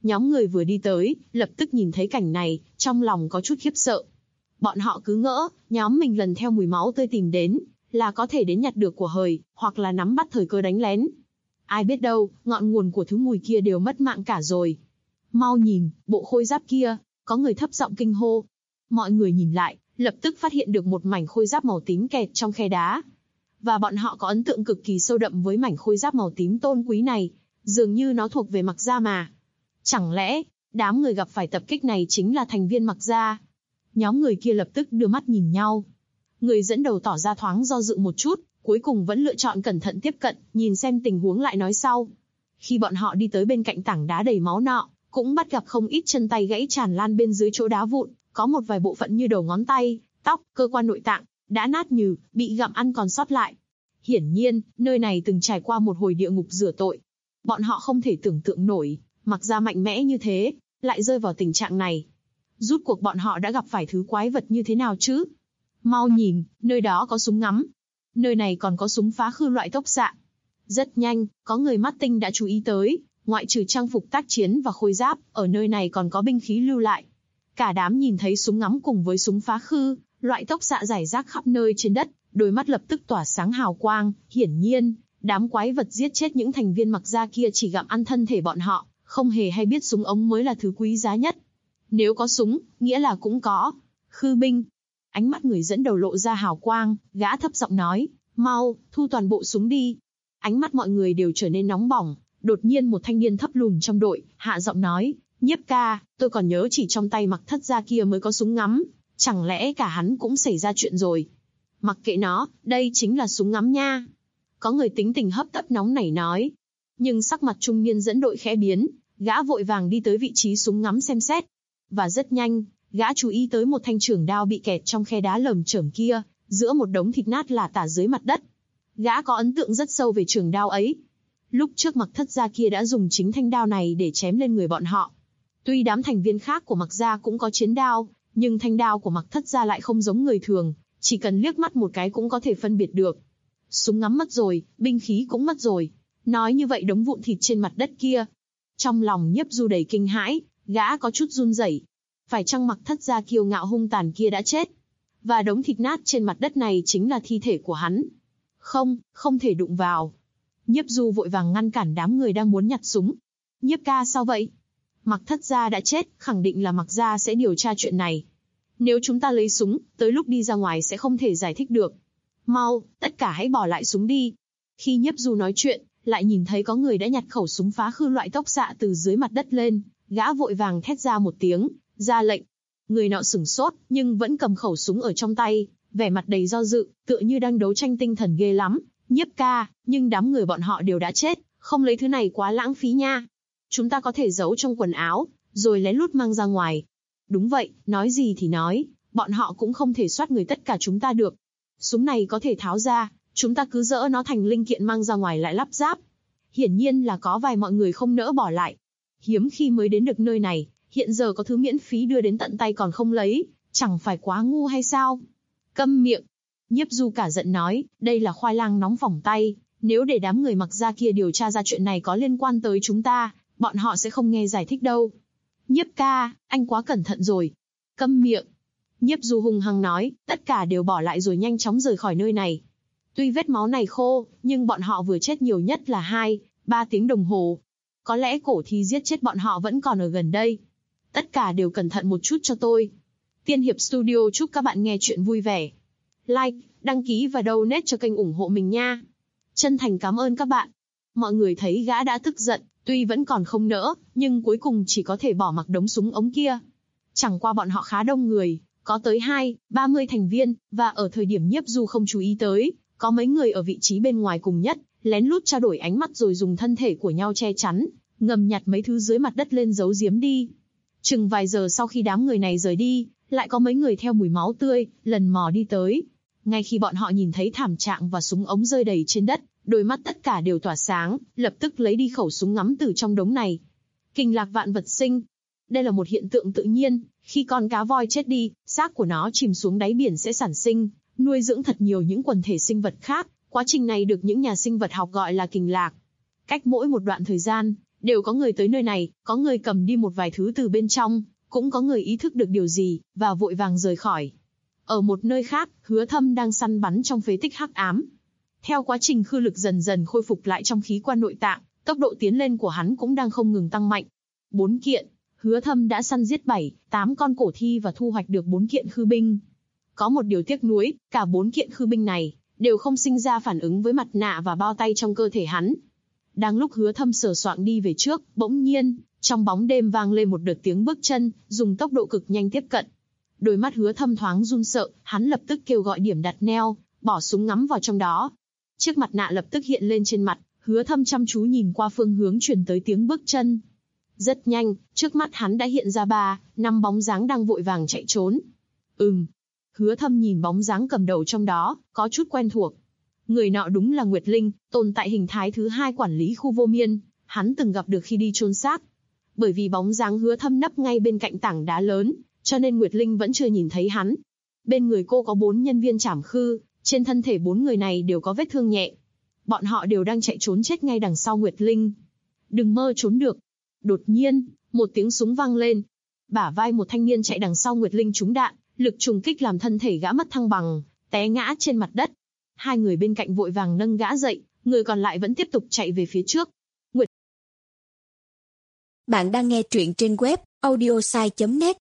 Nhóm người vừa đi tới, lập tức nhìn thấy cảnh này, trong lòng có chút khiếp sợ. Bọn họ cứ ngỡ, nhóm mình lần theo mùi máu tươi tìm đến, là có thể đến nhặt được của hời, hoặc là nắm bắt thời cơ đánh lén. Ai biết đâu, ngọn nguồn của thứ mùi kia đều mất mạng cả rồi. Mau nhìn, bộ khôi giáp kia, có người thấp giọng kinh hô. Mọi người nhìn lại, lập tức phát hiện được một mảnh khôi giáp màu tím kẹt trong khe đá. Và bọn họ có ấn tượng cực kỳ sâu đậm với mảnh khôi giáp màu tím tôn quý này, dường như nó thuộc về Mặc Gia mà. Chẳng lẽ, đám người gặp phải tập kích này chính là thành viên Mặc Gia? Nhóm người kia lập tức đưa mắt nhìn nhau. Người dẫn đầu tỏ ra thoáng do dự một chút, cuối cùng vẫn lựa chọn cẩn thận tiếp cận, nhìn xem tình huống lại nói sau. Khi bọn họ đi tới bên cạnh tảng đá đầy máu nọ, cũng bắt gặp không ít chân tay gãy tràn lan bên dưới chỗ đá vụn, có một vài bộ phận như đầu ngón tay, tóc, cơ quan nội tạng, đã nát nhừ, bị gặm ăn còn sót lại. Hiển nhiên, nơi này từng trải qua một hồi địa ngục rửa tội. Bọn họ không thể tưởng tượng nổi, Mặc Gia mạnh mẽ như thế, lại rơi vào tình trạng này. Rút cuộc bọn họ đã gặp phải thứ quái vật như thế nào chứ? Mau nhìn, nơi đó có súng ngắm. Nơi này còn có súng phá khư loại tốc xạ. Rất nhanh, có người mắt tinh đã chú ý tới, ngoại trừ trang phục tác chiến và khôi giáp, ở nơi này còn có binh khí lưu lại. Cả đám nhìn thấy súng ngắm cùng với súng phá khư, loại tốc xạ rải rác khắp nơi trên đất, đôi mắt lập tức tỏa sáng hào quang. Hiển nhiên, đám quái vật giết chết những thành viên Mặc Gia kia chỉ gặm ăn thân thể bọn họ, không hề hay biết súng ống mới là thứ quý giá nhất. Nếu có súng, nghĩa là cũng có khư binh. Ánh mắt người dẫn đầu lộ ra hào quang, gã thấp giọng nói, mau, thu toàn bộ súng đi. Ánh mắt mọi người đều trở nên nóng bỏng, đột nhiên một thanh niên thấp lùn trong đội, hạ giọng nói, Nhiếp ca, tôi còn nhớ chỉ trong tay Mặc Thất Gia kia mới có súng ngắm, chẳng lẽ cả hắn cũng xảy ra chuyện rồi? Mặc kệ nó, đây chính là súng ngắm nha. Có người tính tình hấp tấp nóng nảy nói. Nhưng sắc mặt trung niên dẫn đội khẽ biến, gã vội vàng đi tới vị trí súng ngắm xem xét. Và rất nhanh, gã chú ý tới một thanh trường đao bị kẹt trong khe đá lởm chởm kia, giữa một đống thịt nát lả tả dưới mặt đất. Gã có ấn tượng rất sâu về trường đao ấy. Lúc trước Mặc Thất Gia kia đã dùng chính thanh đao này để chém lên người bọn họ. Tuy đám thành viên khác của Mặc Gia cũng có chiến đao, nhưng thanh đao của Mặc Thất Gia lại không giống người thường, chỉ cần liếc mắt một cái cũng có thể phân biệt được. Súng ngắm mất rồi, binh khí cũng mất rồi. Nói như vậy đống vụn thịt trên mặt đất kia. Trong lòng Nhiếp Du đầy kinh hãi, gã có chút run rẩy. Phải chăng Mặc Thất Gia kiêu ngạo hung tàn kia đã chết? Và đống thịt nát trên mặt đất này chính là thi thể của hắn. Không, không thể đụng vào. Nhiếp Du vội vàng ngăn cản đám người đang muốn nhặt súng. Nhiếp ca sao vậy? Mặc Thất Gia đã chết, khẳng định là Mặc Gia sẽ điều tra chuyện này. Nếu chúng ta lấy súng, tới lúc đi ra ngoài sẽ không thể giải thích được. Mau, tất cả hãy bỏ lại súng đi. Khi Nhiếp Du nói chuyện, lại nhìn thấy có người đã nhặt khẩu súng phá khư loại tốc xạ từ dưới mặt đất lên, gã vội vàng thét ra một tiếng, ra lệnh. Người nọ sửng sốt, nhưng vẫn cầm khẩu súng ở trong tay, vẻ mặt đầy do dự, tựa như đang đấu tranh tinh thần ghê lắm. Nhiếp ca, nhưng đám người bọn họ đều đã chết, không lấy thứ này quá lãng phí nha. Chúng ta có thể giấu trong quần áo, rồi lén lút mang ra ngoài. Đúng vậy, nói gì thì nói, bọn họ cũng không thể soát người tất cả chúng ta được. Súng này có thể tháo ra, chúng ta cứ dỡ nó thành linh kiện mang ra ngoài lại lắp ráp. Hiển nhiên là có vài mọi người không nỡ bỏ lại. Hiếm khi mới đến được nơi này, hiện giờ có thứ miễn phí đưa đến tận tay còn không lấy, chẳng phải quá ngu hay sao? Câm miệng. Nhiếp Du cả giận nói, đây là khoai lang nóng phỏng tay, nếu để đám người Mặc Gia kia điều tra ra chuyện này có liên quan tới chúng ta, bọn họ sẽ không nghe giải thích đâu. Nhiếp ca, anh quá cẩn thận rồi. Câm miệng. Nhiếp Du hung hăng nói, tất cả đều bỏ lại rồi nhanh chóng rời khỏi nơi này. Tuy vết máu này khô, nhưng bọn họ vừa chết nhiều nhất là 2-3 tiếng đồng hồ. Có lẽ cổ thi giết chết bọn họ vẫn còn ở gần đây. Tất cả đều cẩn thận một chút cho tôi. Tiên Hiệp Studio chúc các bạn nghe chuyện vui vẻ. Like, đăng ký và donate cho kênh ủng hộ mình nha. Chân thành cảm ơn các bạn. Mọi người thấy gã đã tức giận, tuy vẫn còn không nỡ, nhưng cuối cùng chỉ có thể bỏ mặc đống súng ống kia. Chẳng qua bọn họ khá đông người, có tới 20-30 thành viên, và ở thời điểm Nhiếp Du không chú ý tới, có mấy người ở vị trí bên ngoài cùng nhất, lén lút trao đổi ánh mắt rồi dùng thân thể của nhau che chắn, ngầm nhặt mấy thứ dưới mặt đất lên giấu giếm đi. Chừng vài giờ sau khi đám người này rời đi, lại có mấy người theo mùi máu tươi, lần mò đi tới. Ngay khi bọn họ nhìn thấy thảm trạng và súng ống rơi đầy trên đất, đôi mắt tất cả đều tỏa sáng, lập tức lấy đi khẩu súng ngắm từ trong đống này. Kình lạc vạn vật sinh. Đây là một hiện tượng tự nhiên, khi con cá voi chết đi, xác của nó chìm xuống đáy biển sẽ sản sinh, nuôi dưỡng thật nhiều những quần thể sinh vật khác, quá trình này được những nhà sinh vật học gọi là kình lạc. Cách mỗi một đoạn thời gian, Đều có người tới nơi này, có người cầm đi một vài thứ từ bên trong, cũng có người ý thức được điều gì, và vội vàng rời khỏi. Ở một nơi khác, Hứa Thâm đang săn bắn trong phế tích hắc ám. Theo quá trình khư lực dần dần khôi phục lại trong khí quan nội tạng, tốc độ tiến lên của hắn cũng đang không ngừng tăng mạnh. 4 kiện, Hứa Thâm đã săn giết 7-8 con cổ thi và thu hoạch được 4 kiện khư binh. Có một điều tiếc nuối, cả 4 kiện khư binh này đều không sinh ra phản ứng với mặt nạ và bao tay trong cơ thể hắn. Đang lúc Hứa Thâm sờ soạng đi về trước, bỗng nhiên, trong bóng đêm vang lên một đợt tiếng bước chân, dùng tốc độ cực nhanh tiếp cận. Đôi mắt Hứa Thâm thoáng run sợ, hắn lập tức kêu gọi điểm đặt neo, bỏ súng ngắm vào trong đó. Chiếc mặt nạ lập tức hiện lên trên mặt, Hứa Thâm chăm chú nhìn qua phương hướng truyền tới tiếng bước chân. Rất nhanh, trước mắt hắn đã hiện ra 3-5 bóng dáng đang vội vàng chạy trốn. Hứa Thâm nhìn bóng dáng cầm đầu trong đó, có chút quen thuộc. Người nọ đúng là Nguyệt Linh, tồn tại hình thái thứ 2 quản lý khu vô miên, hắn từng gặp được khi đi chôn xác. Bởi vì bóng dáng Hứa Thâm nấp ngay bên cạnh tảng đá lớn, cho nên Nguyệt Linh vẫn chưa nhìn thấy hắn. Bên người cô có 4 nhân viên trảm khư, trên thân thể 4 người này đều có vết thương nhẹ. Bọn họ đều đang chạy trốn chết ngay đằng sau Nguyệt Linh. Đừng mơ trốn được. Đột nhiên, một tiếng súng vang lên. Bả vai một thanh niên chạy đằng sau Nguyệt Linh trúng đạn, lực trùng kích làm thân thể gã mất thăng bằng, té ngã trên mặt đất. Hai người bên cạnh vội vàng nâng gã dậy, người còn lại vẫn tiếp tục chạy về phía trước. Bạn đang nghe truyện trên web audiosai.net.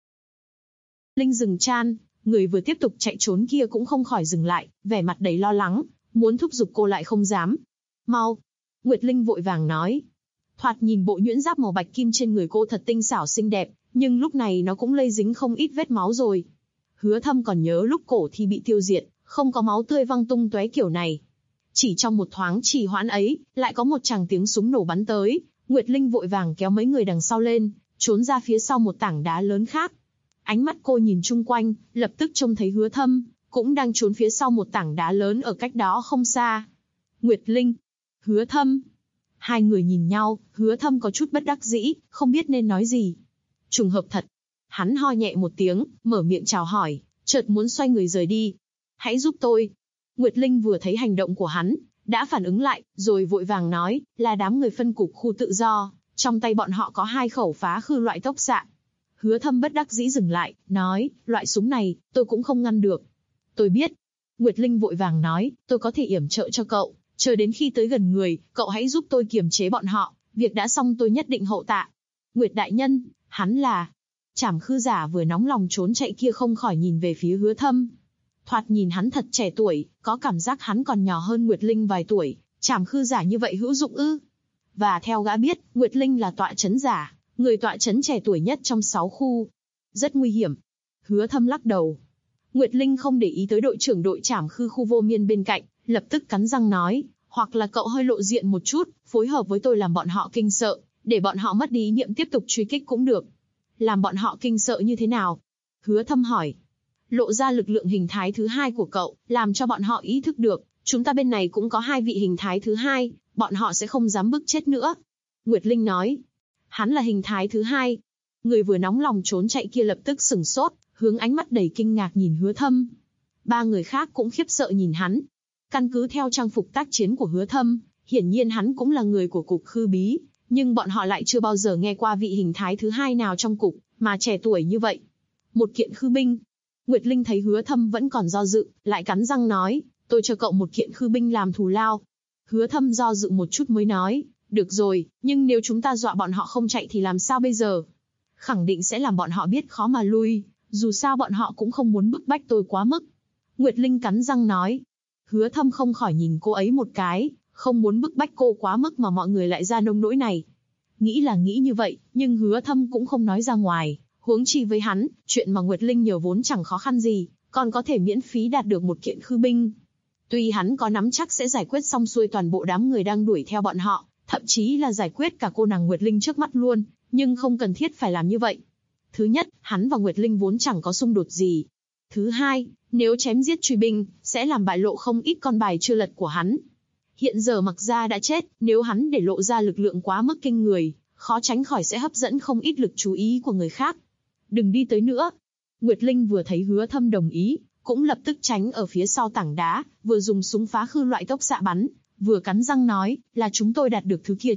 Linh dừng chan, người vừa tiếp tục chạy trốn kia cũng không khỏi dừng lại, vẻ mặt đầy lo lắng, muốn thúc giục cô lại không dám. Mau! Nguyệt Linh vội vàng nói. Thoạt nhìn bộ nhuyễn giáp màu bạch kim trên người cô thật tinh xảo xinh đẹp, nhưng lúc này nó cũng lây dính không ít vết máu rồi. Hứa Thâm còn nhớ lúc cổ thi bị tiêu diệt, không có máu tươi văng tung tóe kiểu này. Chỉ trong một thoáng trì hoãn ấy, lại có một tràng tiếng súng nổ bắn tới. Nguyệt Linh vội vàng kéo mấy người đằng sau lên, trốn ra phía sau một tảng đá lớn khác. Ánh mắt cô nhìn chung quanh, lập tức trông thấy Hứa Thâm cũng đang trốn phía sau một tảng đá lớn ở cách đó không xa. Nguyệt Linh, Hứa Thâm. Hai người nhìn nhau, Hứa Thâm có chút bất đắc dĩ, không biết nên nói gì. Trùng hợp thật. Hắn ho nhẹ một tiếng, mở miệng chào hỏi, chợt muốn xoay người rời đi. Hãy giúp tôi. Nguyệt Linh vừa thấy hành động của hắn, đã phản ứng lại, rồi vội vàng nói, là đám người phân cục khu tự do, trong tay bọn họ có 2 khẩu phá khư loại tốc xạ. Hứa Thâm bất đắc dĩ dừng lại, nói, loại súng này, tôi cũng không ngăn được. Tôi biết. Nguyệt Linh vội vàng nói, tôi có thể yểm trợ cho cậu, chờ đến khi tới gần người, cậu hãy giúp tôi kiềm chế bọn họ, việc đã xong tôi nhất định hậu tạ. Nguyệt đại nhân, hắn là... Trảm khư giả vừa nóng lòng trốn chạy kia không khỏi nhìn về phía Hứa Thâm. Thoạt nhìn hắn thật trẻ tuổi, có cảm giác hắn còn nhỏ hơn Nguyệt Linh vài tuổi, trảm khư giả như vậy hữu dụng ư? Và theo gã biết, Nguyệt Linh là tọa chấn giả, người tọa chấn trẻ tuổi nhất trong 6 khu. Rất nguy hiểm. Hứa Thâm lắc đầu. Nguyệt Linh không để ý tới đội trưởng đội trảm khư khu vô miên bên cạnh, lập tức cắn răng nói, hoặc là cậu hơi lộ diện một chút, phối hợp với tôi làm bọn họ kinh sợ, để bọn họ mất đi ý niệm tiếp tục truy kích cũng được. Làm bọn họ kinh sợ như thế nào? Hứa Thâm hỏi. Lộ ra lực lượng hình thái thứ 2 của cậu, làm cho bọn họ ý thức được, chúng ta bên này cũng có 2 vị hình thái thứ 2, bọn họ sẽ không dám bức chết nữa. Nguyệt Linh nói. Hắn là hình thái thứ 2. Người vừa nóng lòng trốn chạy kia lập tức sửng sốt, hướng ánh mắt đầy kinh ngạc nhìn Hứa Thâm. 3 người khác cũng khiếp sợ nhìn hắn. Căn cứ theo trang phục tác chiến của Hứa Thâm, hiển nhiên hắn cũng là người của cục khư bí, nhưng bọn họ lại chưa bao giờ nghe qua vị hình thái thứ 2 nào trong cục, mà trẻ tuổi như vậy. Một kiện khư binh. Nguyệt Linh thấy Hứa Thâm vẫn còn do dự, lại cắn răng nói, tôi cho cậu một kiện khư binh làm thù lao. Hứa Thâm do dự một chút mới nói, được rồi, nhưng nếu chúng ta dọa bọn họ không chạy thì làm sao bây giờ? Khẳng định sẽ làm bọn họ biết khó mà lui, dù sao bọn họ cũng không muốn bức bách tôi quá mức. Nguyệt Linh cắn răng nói. Hứa Thâm không khỏi nhìn cô ấy một cái, không muốn bức bách cô quá mức mà mọi người lại ra nông nỗi này. Nghĩ là nghĩ như vậy, nhưng Hứa Thâm cũng không nói ra ngoài, huống chi với hắn, chuyện mà Nguyệt Linh nhờ vốn chẳng khó khăn gì, còn có thể miễn phí đạt được một kiện khư binh. Tuy hắn có nắm chắc sẽ giải quyết xong xuôi toàn bộ đám người đang đuổi theo bọn họ, thậm chí là giải quyết cả cô nàng Nguyệt Linh trước mắt luôn, nhưng không cần thiết phải làm như vậy. Thứ nhất, hắn và Nguyệt Linh vốn chẳng có xung đột gì. Thứ hai, nếu chém giết truy binh, sẽ làm bại lộ không ít con bài chưa lật của hắn. Hiện giờ Mặc Gia đã chết, nếu hắn để lộ ra lực lượng quá mức kinh người, khó tránh khỏi sẽ hấp dẫn không ít lực chú ý của người khác. Đừng đi tới nữa. Nguyệt Linh vừa thấy Hứa Thâm đồng ý, cũng lập tức tránh ở phía sau tảng đá, vừa dùng súng phá khư loại tốc xạ bắn, vừa cắn răng nói, là chúng tôi đạt được thứ kia trước,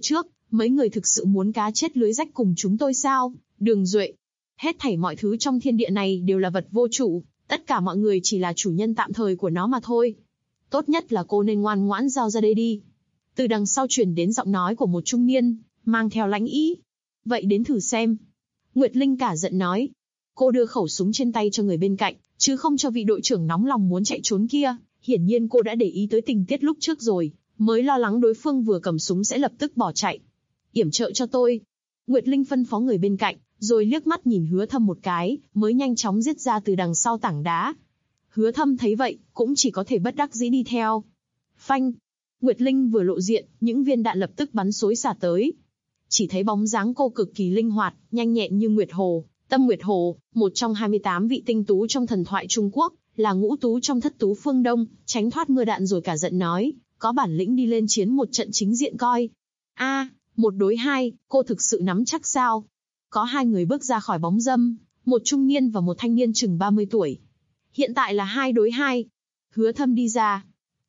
Mấy người thực sự muốn cá chết lưới rách cùng chúng tôi sao? Đường Duệ. Hết thảy mọi thứ trong thiên địa này đều là vật vô chủ, tất cả mọi người chỉ là chủ nhân tạm thời của nó mà thôi. Tốt nhất là cô nên ngoan ngoãn giao ra đây đi. Từ đằng sau truyền đến giọng nói của một trung niên, mang theo lãnh ý. Vậy đến thử xem. Nguyệt Linh cả giận nói. Cô đưa khẩu súng trên tay cho người bên cạnh, chứ không cho vị đội trưởng nóng lòng muốn chạy trốn kia. Hiển nhiên cô đã để ý tới tình tiết lúc trước rồi, mới lo lắng đối phương vừa cầm súng sẽ lập tức bỏ chạy. Yểm trợ cho tôi. Nguyệt Linh phân phó người bên cạnh, rồi liếc mắt nhìn Hứa Thâm một cái, mới nhanh chóng giết ra từ đằng sau tảng đá. Hứa Thâm thấy vậy, cũng chỉ có thể bất đắc dĩ đi theo. Phanh. Nguyệt Linh vừa lộ diện, những viên đạn lập tức bắn xối xả tới. Chỉ thấy bóng dáng cô cực kỳ linh hoạt, nhanh nhẹn như Nguyệt Hồ. Tâm Nguyệt Hồ, một trong 28 vị tinh tú trong thần thoại Trung Quốc, là ngũ tú trong thất tú phương Đông, tránh thoát mưa đạn rồi cả giận nói, có bản lĩnh đi lên chiến một trận chính diện coi. Một đối hai, cô thực sự nắm chắc sao? Có hai người bước ra khỏi bóng râm, một trung niên và một thanh niên chừng 30 tuổi. Hiện tại là 2 đối 2. Hứa Thâm đi ra.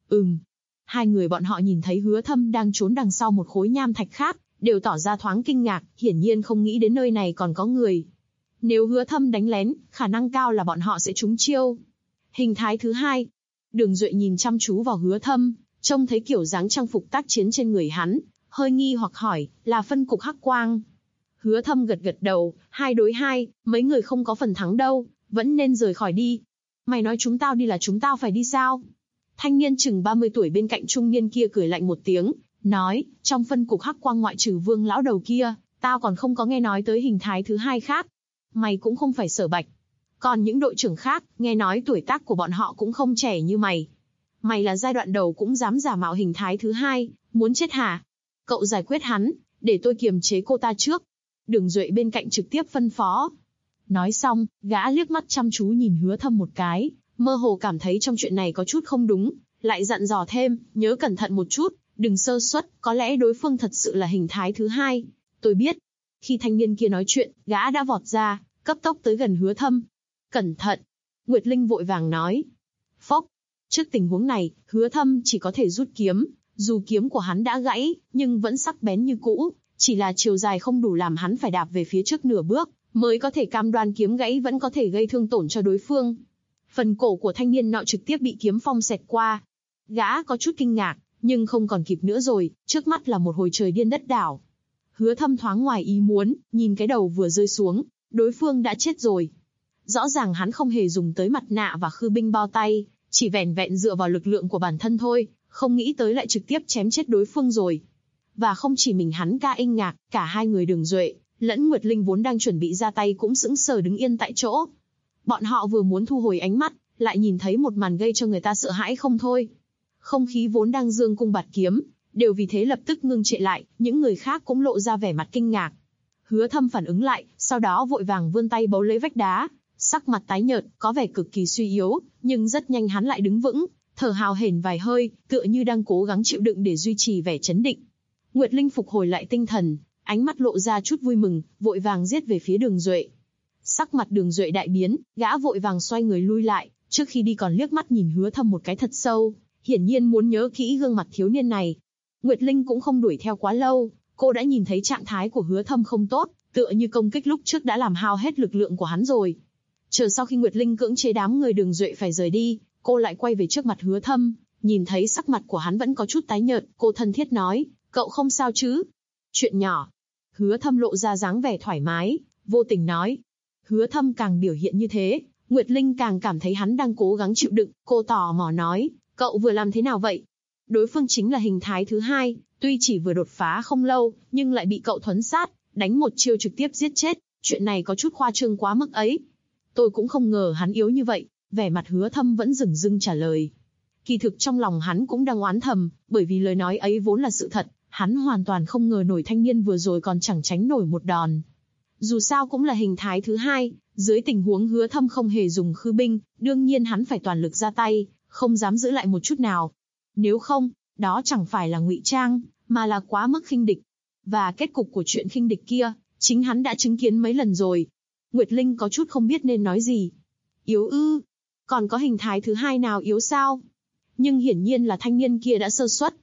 Hai người bọn họ nhìn thấy Hứa Thâm đang trốn đằng sau một khối nham thạch khác, đều tỏ ra thoáng kinh ngạc, hiển nhiên không nghĩ đến nơi này còn có người. Nếu Hứa Thâm đánh lén, khả năng cao là bọn họ sẽ trúng chiêu. Hình thái thứ hai. Đường Duệ nhìn chăm chú vào Hứa Thâm, trông thấy kiểu dáng trang phục tác chiến trên người hắn, hơi nghi hoặc hỏi, là phân cục hắc quang. Hứa Thâm gật gật đầu, 2 đối 2, mấy người không có phần thắng đâu, vẫn nên rời khỏi đi. Mày nói chúng tao đi là chúng tao phải đi sao? Thanh niên chừng 30 tuổi bên cạnh trung niên kia cười lạnh một tiếng, nói, trong phân cục hắc quang ngoại trừ Vương lão đầu kia, tao còn không có nghe nói tới hình thái thứ hai khác. Mày cũng không phải Sở Bạch. Còn những đội trưởng khác, nghe nói tuổi tác của bọn họ cũng không trẻ như mày. Mày là giai đoạn đầu cũng dám giả mạo hình thái thứ hai, muốn chết hả? Cậu giải quyết hắn, để tôi kiềm chế cô ta trước. Đường Duệ bên cạnh trực tiếp phân phó. Nói xong, gã liếc mắt chăm chú nhìn Hứa Thâm một cái, mơ hồ cảm thấy trong chuyện này có chút không đúng, lại dặn dò thêm, nhớ cẩn thận một chút, đừng sơ suất, có lẽ đối phương thật sự là hình thái thứ hai. Tôi biết. Khi thanh niên kia nói chuyện, gã đã vọt ra, cấp tốc tới gần Hứa Thâm. Cẩn thận. Nguyệt Linh vội vàng nói. Phốc. Trước tình huống này, Hứa Thâm chỉ có thể rút kiếm, dù kiếm của hắn đã gãy, nhưng vẫn sắc bén như cũ, chỉ là chiều dài không đủ làm hắn phải đạp về phía trước nửa bước, mới có thể cam đoan kiếm gãy vẫn có thể gây thương tổn cho đối phương. Phần cổ của thanh niên nọ trực tiếp bị kiếm phong xẹt qua. Gã có chút kinh ngạc, nhưng không còn kịp nữa rồi, trước mắt là một hồi trời điên đất đảo. Hứa Thâm thoáng ngoài ý muốn, nhìn cái đầu vừa rơi xuống, đối phương đã chết rồi. Rõ ràng hắn không hề dùng tới mặt nạ và khư binh bao tay, chỉ vẻn vẹn dựa vào lực lượng của bản thân thôi, không nghĩ tới lại trực tiếp chém chết đối phương rồi. Và không chỉ mình hắn kinh ngạc, cả hai người Đường Duệ lẫn Nguyệt Linh vốn đang chuẩn bị ra tay cũng sững sờ đứng yên tại chỗ. Bọn họ vừa muốn thu hồi ánh mắt, lại nhìn thấy một màn gây cho người ta sợ hãi không thôi. Không khí vốn đang dương cung bạt kiếm, đều vì thế lập tức ngưng trệ lại, những người khác cũng lộ ra vẻ mặt kinh ngạc. Hứa Thâm phản ứng lại, sau đó vội vàng vươn tay bấu lấy vách đá, sắc mặt tái nhợt, có vẻ cực kỳ suy yếu, nhưng rất nhanh hắn lại đứng vững, thở hào hển vài hơi, tựa như đang cố gắng chịu đựng để duy trì vẻ chấn định. Nguyệt Linh phục hồi lại tinh thần, ánh mắt lộ ra chút vui mừng, vội vàng giết về phía Đường Duệ. Sắc mặt Đường Duệ đại biến, gã vội vàng xoay người lui lại, trước khi đi còn liếc mắt nhìn Hứa Thâm một cái thật sâu, hiển nhiên muốn nhớ kỹ gương mặt thiếu niên này. Nguyệt Linh cũng không đuổi theo quá lâu, cô đã nhìn thấy trạng thái của Hứa Thâm không tốt, tựa như công kích lúc trước đã làm hao hết lực lượng của hắn rồi. Chờ sau khi Nguyệt Linh cưỡng chế đám người Đường Duệ phải rời đi, cô lại quay về trước mặt Hứa Thâm, nhìn thấy sắc mặt của hắn vẫn có chút tái nhợt, cô thân thiết nói, cậu không sao chứ? Chuyện nhỏ. Hứa Thâm lộ ra dáng vẻ thoải mái, vô tình nói. Hứa Thâm càng biểu hiện như thế, Nguyệt Linh càng cảm thấy hắn đang cố gắng chịu đựng, cô tò mò nói, cậu vừa làm thế nào vậy? Đối phương chính là hình thái thứ hai, tuy chỉ vừa đột phá không lâu, nhưng lại bị cậu thuấn sát, đánh một chiêu trực tiếp giết chết, chuyện này có chút khoa trương quá mức ấy. Tôi cũng không ngờ hắn yếu như vậy, vẻ mặt Hứa Thâm vẫn dửng dưng trả lời. Kỳ thực trong lòng hắn cũng đang oán thầm, bởi vì lời nói ấy vốn là sự thật, hắn hoàn toàn không ngờ nổi thanh niên vừa rồi còn chẳng tránh nổi một đòn. Dù sao cũng là hình thái thứ hai, dưới tình huống Hứa Thâm không hề dùng khư binh, đương nhiên hắn phải toàn lực ra tay, không dám giữ lại một chút nào. Nếu không, đó chẳng phải là ngụy trang, mà là quá mức khinh địch. Và kết cục của chuyện khinh địch kia, chính hắn đã chứng kiến mấy lần rồi. Nguyệt Linh có chút không biết nên nói gì. Yếu ư? Còn có hình thái thứ hai nào yếu sao? Nhưng hiển nhiên là thanh niên kia đã sơ suất.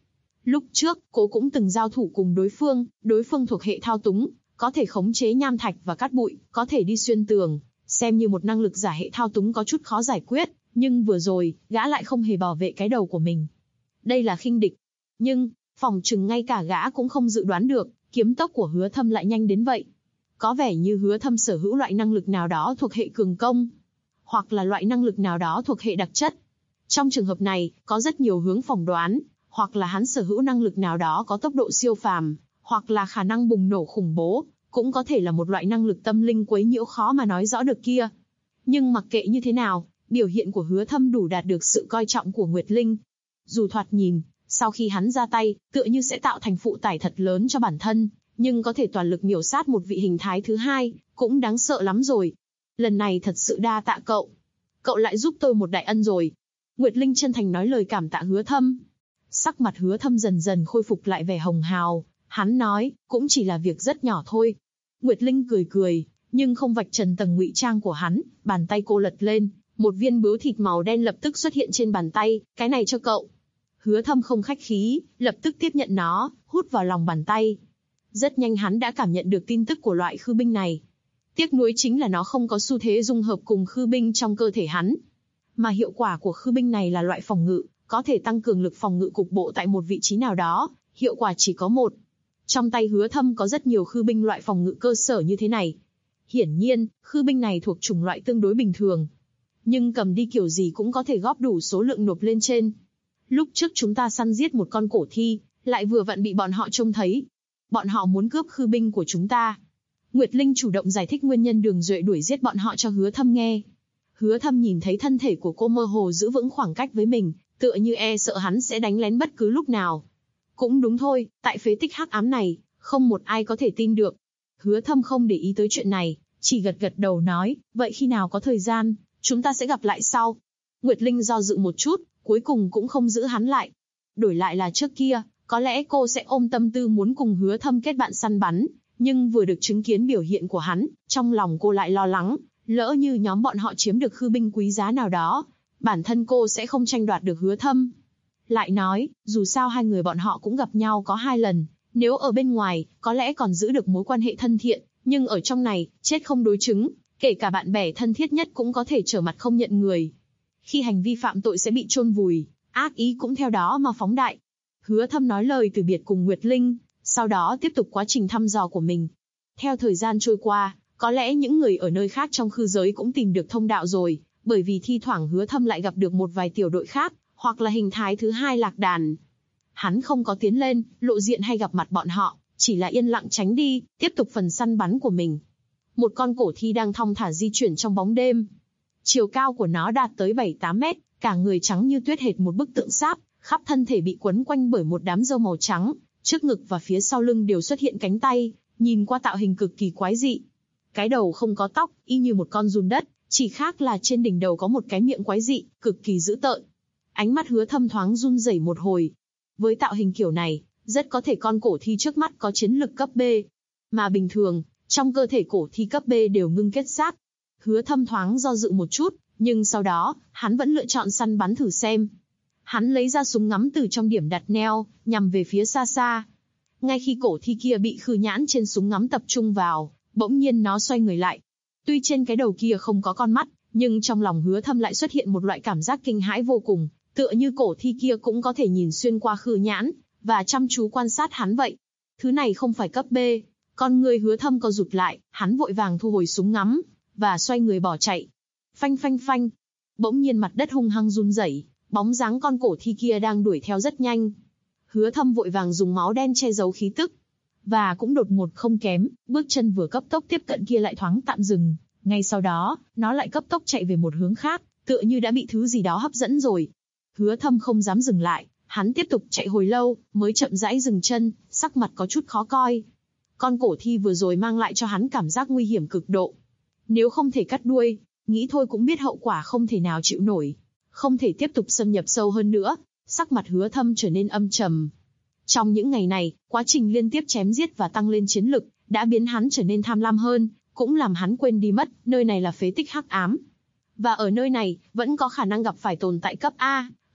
Lúc trước, cô cũng từng giao thủ cùng đối phương thuộc hệ thao túng, có thể khống chế nham thạch và cát bụi, có thể đi xuyên tường, xem như một năng lực giả hệ thao túng có chút khó giải quyết, nhưng vừa rồi, gã lại không hề bảo vệ cái đầu của mình. Đây là khinh địch. Nhưng, phỏng chừng ngay cả gã cũng không dự đoán được, kiếm tốc của Hứa Thâm lại nhanh đến vậy. Có vẻ như Hứa Thâm sở hữu loại năng lực nào đó thuộc hệ cường công, hoặc là loại năng lực nào đó thuộc hệ đặc chất. Trong trường hợp này, có rất nhiều hướng phỏng đoán, hoặc là hắn sở hữu năng lực nào đó có tốc độ siêu phàm, hoặc là khả năng bùng nổ khủng bố, cũng có thể là một loại năng lực tâm linh quấy nhiễu khó mà nói rõ được kia. Nhưng mặc kệ như thế nào, biểu hiện của Hứa Thâm đủ đạt được sự coi trọng của Nguyệt Linh. Dù thoạt nhìn, sau khi hắn ra tay, tựa như sẽ tạo thành phụ tải thật lớn cho bản thân, nhưng có thể toàn lực miểu sát một vị hình thái thứ hai, cũng đáng sợ lắm rồi. Lần này thật sự đa tạ cậu. Cậu lại giúp tôi một đại ân rồi. Nguyệt Linh chân thành nói lời cảm tạ Hứa Thâm. Sắc mặt Hứa Thâm dần dần khôi phục lại vẻ hồng hào, hắn nói, cũng chỉ là việc rất nhỏ thôi. Nguyệt Linh cười cười, nhưng không vạch trần tầng ngụy trang của hắn, bàn tay cô lật lên, một viên bướu thịt màu đen lập tức xuất hiện trên bàn tay, cái này cho cậu. Hứa Thâm không khách khí, lập tức tiếp nhận nó, hút vào lòng bàn tay. Rất nhanh hắn đã cảm nhận được tin tức của loại khư binh này. Tiếc nuối chính là nó không có xu thế dung hợp cùng khư binh trong cơ thể hắn. Mà hiệu quả của khư binh này là loại phòng ngự, có thể tăng cường lực phòng ngự cục bộ tại một vị trí nào đó, hiệu quả chỉ có một. Trong tay Hứa Thâm có rất nhiều khư binh loại phòng ngự cơ sở như thế này. Hiển nhiên, khư binh này thuộc chủng loại tương đối bình thường. Nhưng cầm đi kiểu gì cũng có thể góp đủ số lượng nộp lên trên. Lúc trước chúng ta săn giết một con cổ thi, lại vừa vặn bị bọn họ trông thấy. Bọn họ muốn cướp khư binh của chúng ta. Nguyệt Linh chủ động giải thích nguyên nhân Đường Duệ đuổi giết bọn họ cho Hứa Thâm nghe. Hứa Thâm nhìn thấy thân thể của cô mơ hồ giữ vững khoảng cách với mình, tựa như e sợ hắn sẽ đánh lén bất cứ lúc nào. Cũng đúng thôi, tại phế tích hắc ám này, không một ai có thể tin được. Hứa Thâm không để ý tới chuyện này, chỉ gật gật đầu nói, vậy khi nào có thời gian, chúng ta sẽ gặp lại sau. Nguyệt Linh do dự một chút, cuối cùng cũng không giữ hắn lại. Đổi lại là trước kia, có lẽ cô sẽ ôm tâm tư muốn cùng Hứa Thâm kết bạn săn bắn, nhưng vừa được chứng kiến biểu hiện của hắn, trong lòng cô lại lo lắng, lỡ như nhóm bọn họ chiếm được khư binh quý giá nào đó, bản thân cô sẽ không tranh đoạt được Hứa Thâm. Lại nói, dù sao hai người bọn họ cũng gặp nhau có 2 lần, nếu ở bên ngoài, có lẽ còn giữ được mối quan hệ thân thiện, nhưng ở trong này, chết không đối chứng, kể cả bạn bè thân thiết nhất cũng có thể trở mặt không nhận người. Khi hành vi phạm tội sẽ bị chôn vùi, ác ý cũng theo đó mà phóng đại. Hứa Thâm nói lời từ biệt cùng Nguyệt Linh, sau đó tiếp tục quá trình thăm dò của mình. Theo thời gian trôi qua, có lẽ những người ở nơi khác trong khư giới cũng tìm được thông đạo rồi, bởi vì thi thoảng Hứa Thâm lại gặp được một vài tiểu đội khác, hoặc là hình thái thứ hai lạc đàn. Hắn không có tiến lên, lộ diện hay gặp mặt bọn họ, chỉ là yên lặng tránh đi, tiếp tục phần săn bắn của mình. Một con cổ thi đang thong thả di chuyển trong bóng đêm. Chiều cao của nó đạt tới 7-8 mét, cả người trắng như tuyết hệt một bức tượng sáp, khắp thân thể bị quấn quanh bởi một đám râu màu trắng, trước ngực và phía sau lưng đều xuất hiện cánh tay, nhìn qua tạo hình cực kỳ quái dị. Cái đầu không có tóc, y như một con giun đất, chỉ khác là trên đỉnh đầu có một cái miệng quái dị, cực kỳ dữ tợn. Ánh mắt Hứa Thâm thoáng run rẩy một hồi. Với tạo hình kiểu này, rất có thể con cổ thi trước mắt có chiến lực cấp B. Mà bình thường, trong cơ thể cổ thi cấp B đều ngưng kết xác. Hứa Thâm thoáng do dự một chút, nhưng sau đó, hắn vẫn lựa chọn săn bắn thử xem. Hắn lấy ra súng ngắm từ trong điểm đặt neo, nhằm về phía xa xa. Ngay khi cổ thi kia bị khư nhãn trên súng ngắm tập trung vào, bỗng nhiên nó xoay người lại. Tuy trên cái đầu kia không có con mắt, nhưng trong lòng Hứa Thâm lại xuất hiện một loại cảm giác kinh hãi vô cùng, tựa như cổ thi kia cũng có thể nhìn xuyên qua khư nhãn, và chăm chú quan sát hắn vậy. Thứ này không phải cấp B. Con người Hứa Thâm co rụt lại, hắn vội vàng thu hồi súng ngắm, và xoay người bỏ chạy. Phanh phanh phanh. Bỗng nhiên mặt đất hung hăng run rẩy, bóng dáng con cổ thi kia đang đuổi theo rất nhanh. Hứa Thâm vội vàng dùng máu đen che giấu khí tức. Và cũng đột ngột không kém, bước chân vừa cấp tốc tiếp cận kia lại thoáng tạm dừng. Ngay sau đó, nó lại cấp tốc chạy về một hướng khác, tựa như đã bị thứ gì đó hấp dẫn rồi. Hứa Thâm không dám dừng lại, hắn tiếp tục chạy hồi lâu, mới chậm rãi dừng chân, sắc mặt có chút khó coi. Con cổ thi vừa rồi mang lại cho hắn cảm giác nguy hiểm cực độ. Nếu không thể cắt đuôi, nghĩ thôi cũng biết hậu quả không thể nào chịu nổi. Không thể tiếp tục xâm nhập sâu hơn nữa, sắc mặt Hứa Thâm trở nên âm trầm. Trong những ngày này, quá trình liên tiếp chém giết và tăng lên chiến lực, đã biến hắn trở nên tham lam hơn, cũng làm hắn quên đi mất, nơi này là phế tích hắc ám. Và ở nơi này, vẫn có khả năng gặp phải tồn tại cấp A,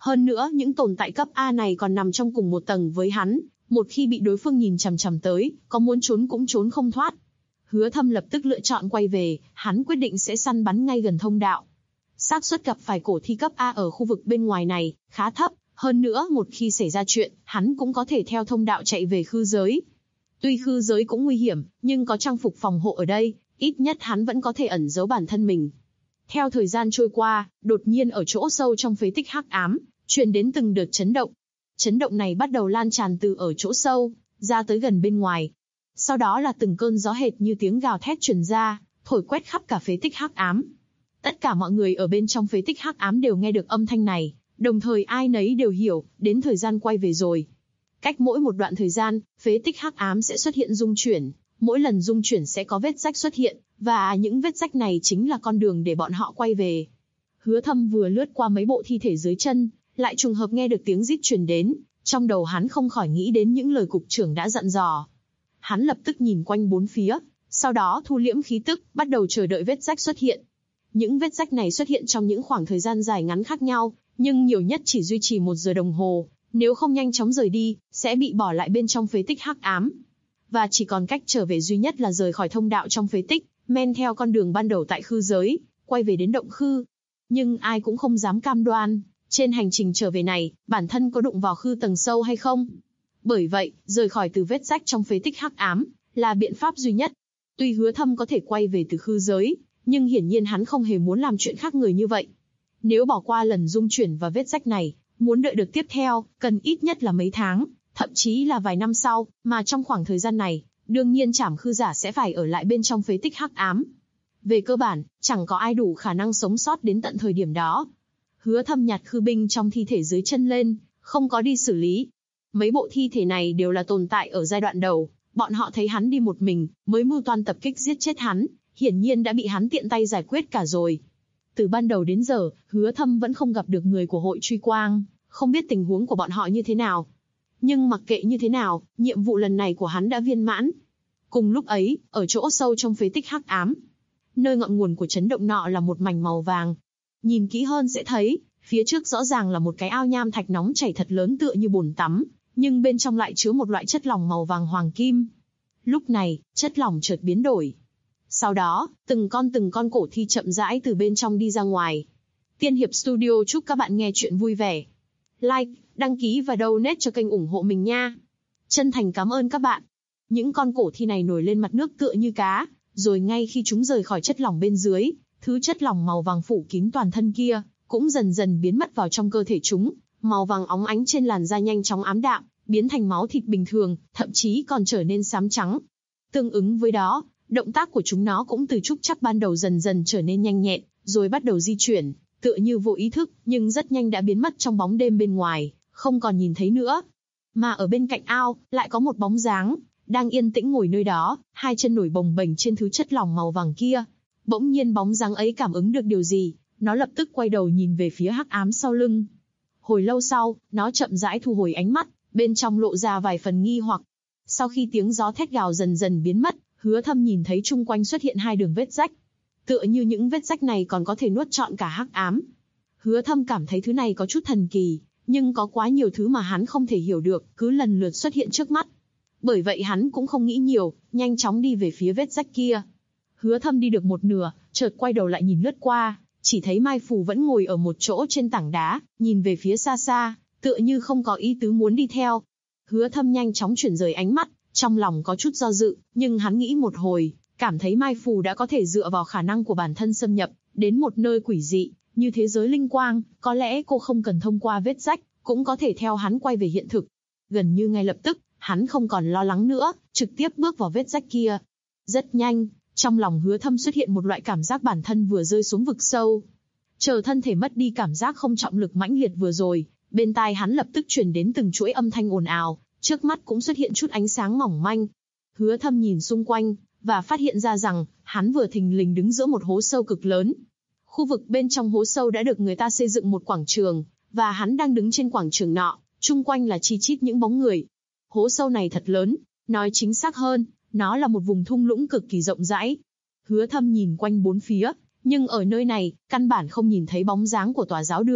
Hơn nữa, những tồn tại cấp A này còn nằm trong cùng một tầng với hắn, một khi bị đối phương nhìn chằm chằm tới, có muốn trốn cũng trốn không thoát. Hứa Thâm lập tức lựa chọn quay về, hắn quyết định sẽ săn bắn ngay gần thông đạo. Xác suất gặp phải cổ thi cấp A ở khu vực bên ngoài này khá thấp, hơn nữa một khi xảy ra chuyện, hắn cũng có thể theo thông đạo chạy về khư giới. Tuy khư giới cũng nguy hiểm, nhưng có trang phục phòng hộ ở đây, ít nhất hắn vẫn có thể ẩn giấu bản thân mình. Theo thời gian trôi qua, đột nhiên ở chỗ sâu trong phế tích hắc ám, truyền đến từng đợt chấn động. Chấn động này bắt đầu lan tràn từ ở chỗ sâu, ra tới gần bên ngoài. Sau đó là từng cơn gió hệt như tiếng gào thét truyền ra, thổi quét khắp cả phế tích hắc ám. Tất cả mọi người ở bên trong phế tích hắc ám đều nghe được âm thanh này, đồng thời ai nấy đều hiểu, đến thời gian quay về rồi. Cách mỗi một đoạn thời gian, phế tích hắc ám sẽ xuất hiện rung chuyển, mỗi lần rung chuyển sẽ có vết rách xuất hiện, và những vết rách này chính là con đường để bọn họ quay về. Hứa Thâm vừa lướt qua mấy bộ thi thể dưới chân, lại trùng hợp nghe được tiếng rít truyền đến, trong đầu hắn không khỏi nghĩ đến những lời cục trưởng đã dặn dò. Hắn lập tức nhìn quanh bốn phía, sau đó thu liễm khí tức, bắt đầu chờ đợi vết rách xuất hiện. Những vết rách này xuất hiện trong những khoảng thời gian dài ngắn khác nhau, nhưng nhiều nhất chỉ duy trì 1 giờ đồng hồ, nếu không nhanh chóng rời đi, sẽ bị bỏ lại bên trong phế tích hắc ám. Và chỉ còn cách trở về duy nhất là rời khỏi thông đạo trong phế tích, men theo con đường ban đầu tại khư giới, quay về đến động khư. Nhưng ai cũng không dám cam đoan, trên hành trình trở về này, bản thân có đụng vào khư tầng sâu hay không. Bởi vậy, rời khỏi từ vết rách trong phế tích hắc ám, là biện pháp duy nhất. Tuy Hứa Thâm có thể quay về từ khư giới, nhưng hiển nhiên hắn không hề muốn làm chuyện khác người như vậy. Nếu bỏ qua lần rung chuyển và vết rách này, muốn đợi được tiếp theo, cần ít nhất là mấy tháng, thậm chí là vài năm sau, mà trong khoảng thời gian này, đương nhiên trảm khư giả sẽ phải ở lại bên trong phế tích hắc ám. Về cơ bản, chẳng có ai đủ khả năng sống sót đến tận thời điểm đó. Hứa Thâm nhặt khư binh trong thi thể dưới chân lên, không có đi xử lý. Mấy bộ thi thể này đều là tồn tại ở giai đoạn đầu, bọn họ thấy hắn đi một mình, mới mưu toan tập kích giết chết hắn, hiển nhiên đã bị hắn tiện tay giải quyết cả rồi. Từ ban đầu đến giờ, Hứa Thâm vẫn không gặp được người của hội truy quang, không biết tình huống của bọn họ như thế nào. Nhưng mặc kệ như thế nào, nhiệm vụ lần này của hắn đã viên mãn. Cùng lúc ấy, ở chỗ sâu trong phế tích hắc ám, nơi ngọn nguồn của chấn động nọ là một mảnh màu vàng. Nhìn kỹ hơn sẽ thấy, phía trước rõ ràng là một cái ao nham thạch nóng chảy thật lớn tựa như bồn tắm, nhưng bên trong lại chứa một loại chất lỏng màu vàng hoàng kim. Lúc này, chất lỏng chợt biến đổi. Sau đó, từng con cổ thi chậm rãi từ bên trong đi ra ngoài. Tiên Hiệp Studio chúc các bạn nghe chuyện vui vẻ. Like, đăng ký và donate cho kênh ủng hộ mình nha. Chân thành cảm ơn các bạn. Những con cổ thi này nổi lên mặt nước tựa như cá, rồi ngay khi chúng rời khỏi chất lỏng bên dưới, thứ chất lỏng màu vàng phủ kín toàn thân kia, cũng dần dần biến mất vào trong cơ thể chúng, màu vàng óng ánh trên làn da nhanh chóng ám đạm, biến thành máu thịt bình thường, thậm chí còn trở nên xám trắng. Tương ứng với đó, động tác của chúng nó cũng từ trúc chắc ban đầu dần dần trở nên nhanh nhẹn, rồi bắt đầu di chuyển, tựa như vô ý thức, nhưng rất nhanh đã biến mất trong bóng đêm bên ngoài, không còn nhìn thấy nữa. Mà ở bên cạnh ao, lại có một bóng dáng, đang yên tĩnh ngồi nơi đó, hai chân nổi bồng bềnh trên thứ chất lỏng màu vàng kia. Bỗng nhiên bóng dáng ấy cảm ứng được điều gì, nó lập tức quay đầu nhìn về phía hắc ám sau lưng. Hồi lâu sau, nó chậm rãi thu hồi ánh mắt, bên trong lộ ra vài phần nghi hoặc. Sau khi tiếng gió thét gào dần dần biến mất, Hứa Thâm nhìn thấy chung quanh xuất hiện hai đường vết rách. Tựa như những vết rách này còn có thể nuốt trọn cả hắc ám. Hứa Thâm cảm thấy thứ này có chút thần kỳ, nhưng có quá nhiều thứ mà hắn không thể hiểu được, cứ lần lượt xuất hiện trước mắt. Bởi vậy hắn cũng không nghĩ nhiều, nhanh chóng đi về phía vết rách kia. Hứa Thâm đi được một nửa, chợt quay đầu lại nhìn lướt qua, chỉ thấy Mai Phù vẫn ngồi ở một chỗ trên tảng đá, nhìn về phía xa xa, tựa như không có ý tứ muốn đi theo. Hứa Thâm nhanh chóng chuyển rời ánh mắt, trong lòng có chút do dự, nhưng hắn nghĩ một hồi, cảm thấy Mai Phù đã có thể dựa vào khả năng của bản thân xâm nhập đến một nơi quỷ dị, như thế giới linh quang, có lẽ cô không cần thông qua vết rách, cũng có thể theo hắn quay về hiện thực. Gần như ngay lập tức, hắn không còn lo lắng nữa, trực tiếp bước vào vết rách kia. Rất nhanh, trong lòng Hứa Thâm xuất hiện một loại cảm giác bản thân vừa rơi xuống vực sâu. Chờ thân thể mất đi cảm giác không trọng lực mãnh liệt vừa rồi, bên tai hắn lập tức truyền đến từng chuỗi âm thanh ồn ào, trước mắt cũng xuất hiện chút ánh sáng mỏng manh. Hứa Thâm nhìn xung quanh, và phát hiện ra rằng, hắn vừa thình lình đứng giữa một hố sâu cực lớn. Khu vực bên trong hố sâu đã được người ta xây dựng một quảng trường, và hắn đang đứng trên quảng trường nọ, chung quanh là chi chít những bóng người. Hố sâu này thật lớn, nói chính xác hơn, nó là một vùng thung lũng cực kỳ rộng rãi. Hứa Thâm nhìn quanh bốn phía, nhưng ở nơi này, căn bản không nhìn thấy bóng dáng của tòa giáo đường,